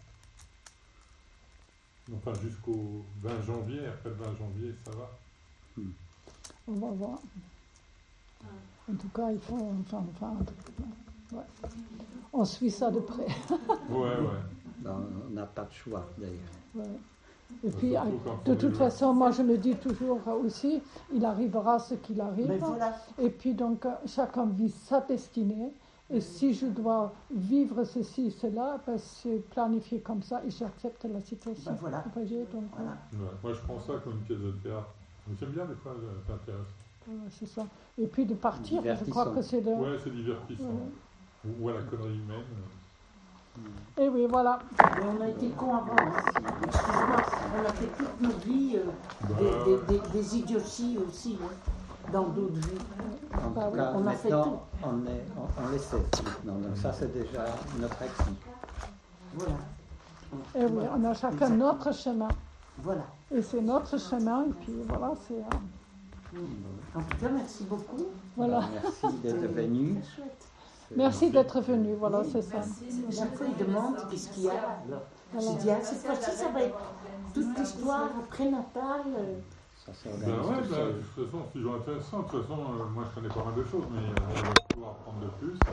Enfin, jusqu'au 20 janvier, après le 20 janvier, ça va. On va voir. En tout cas, il faut. On suit ça de près. Ouais. On n'a pas de choix d'ailleurs. Ouais. Et puis, Surtout quand de on toute est- façon, moi je me dis toujours aussi, il arrivera ce qu'il arrive. Mais voilà. Et puis donc, chacun vit sa destinée. Et si je dois vivre ceci, cela, ben, c'est planifié comme ça et j'accepte la situation. Ben voilà. Vous voyez, donc, Voilà. Ouais, moi, je prends ça comme une pièce de théâtre. Mais j'aime bien, des fois, ça intéresse. c'est ça. Et puis de partir, je crois Divertissant. que c'est le... Ouais, c'est divertissant. Ouais. Ou à la connerie humaine. Et oui, voilà. Mais on a été cons avant. Hein. Excuse-moi, on a fait toute nos vies des idioties aussi, hein, dans d'autres vies. En Bah tout oui, cas, on a fait maintenant, on les sait maintenant. Donc ça, c'est déjà notre acquis. Voilà. Et oui, on a chacun notre chemin. Voilà. Et c'est notre chemin. Et puis voilà, c'est... En tout cas, merci beaucoup. voilà. Merci d'être venu. C'est chouette. Merci d'être venu. Voilà, c'est ça. Chaque fois, il demande qu'est-ce qu'il y a. Alors, j'ai dit, ah, cette fois-ci, ça va être toute l'histoire prénatale. Ça Ben s'organise ouais, tout seul. de toute façon, c'est toujours intéressant. De toute façon, moi, je connais pas mal de choses, mais on va pouvoir apprendre de plus.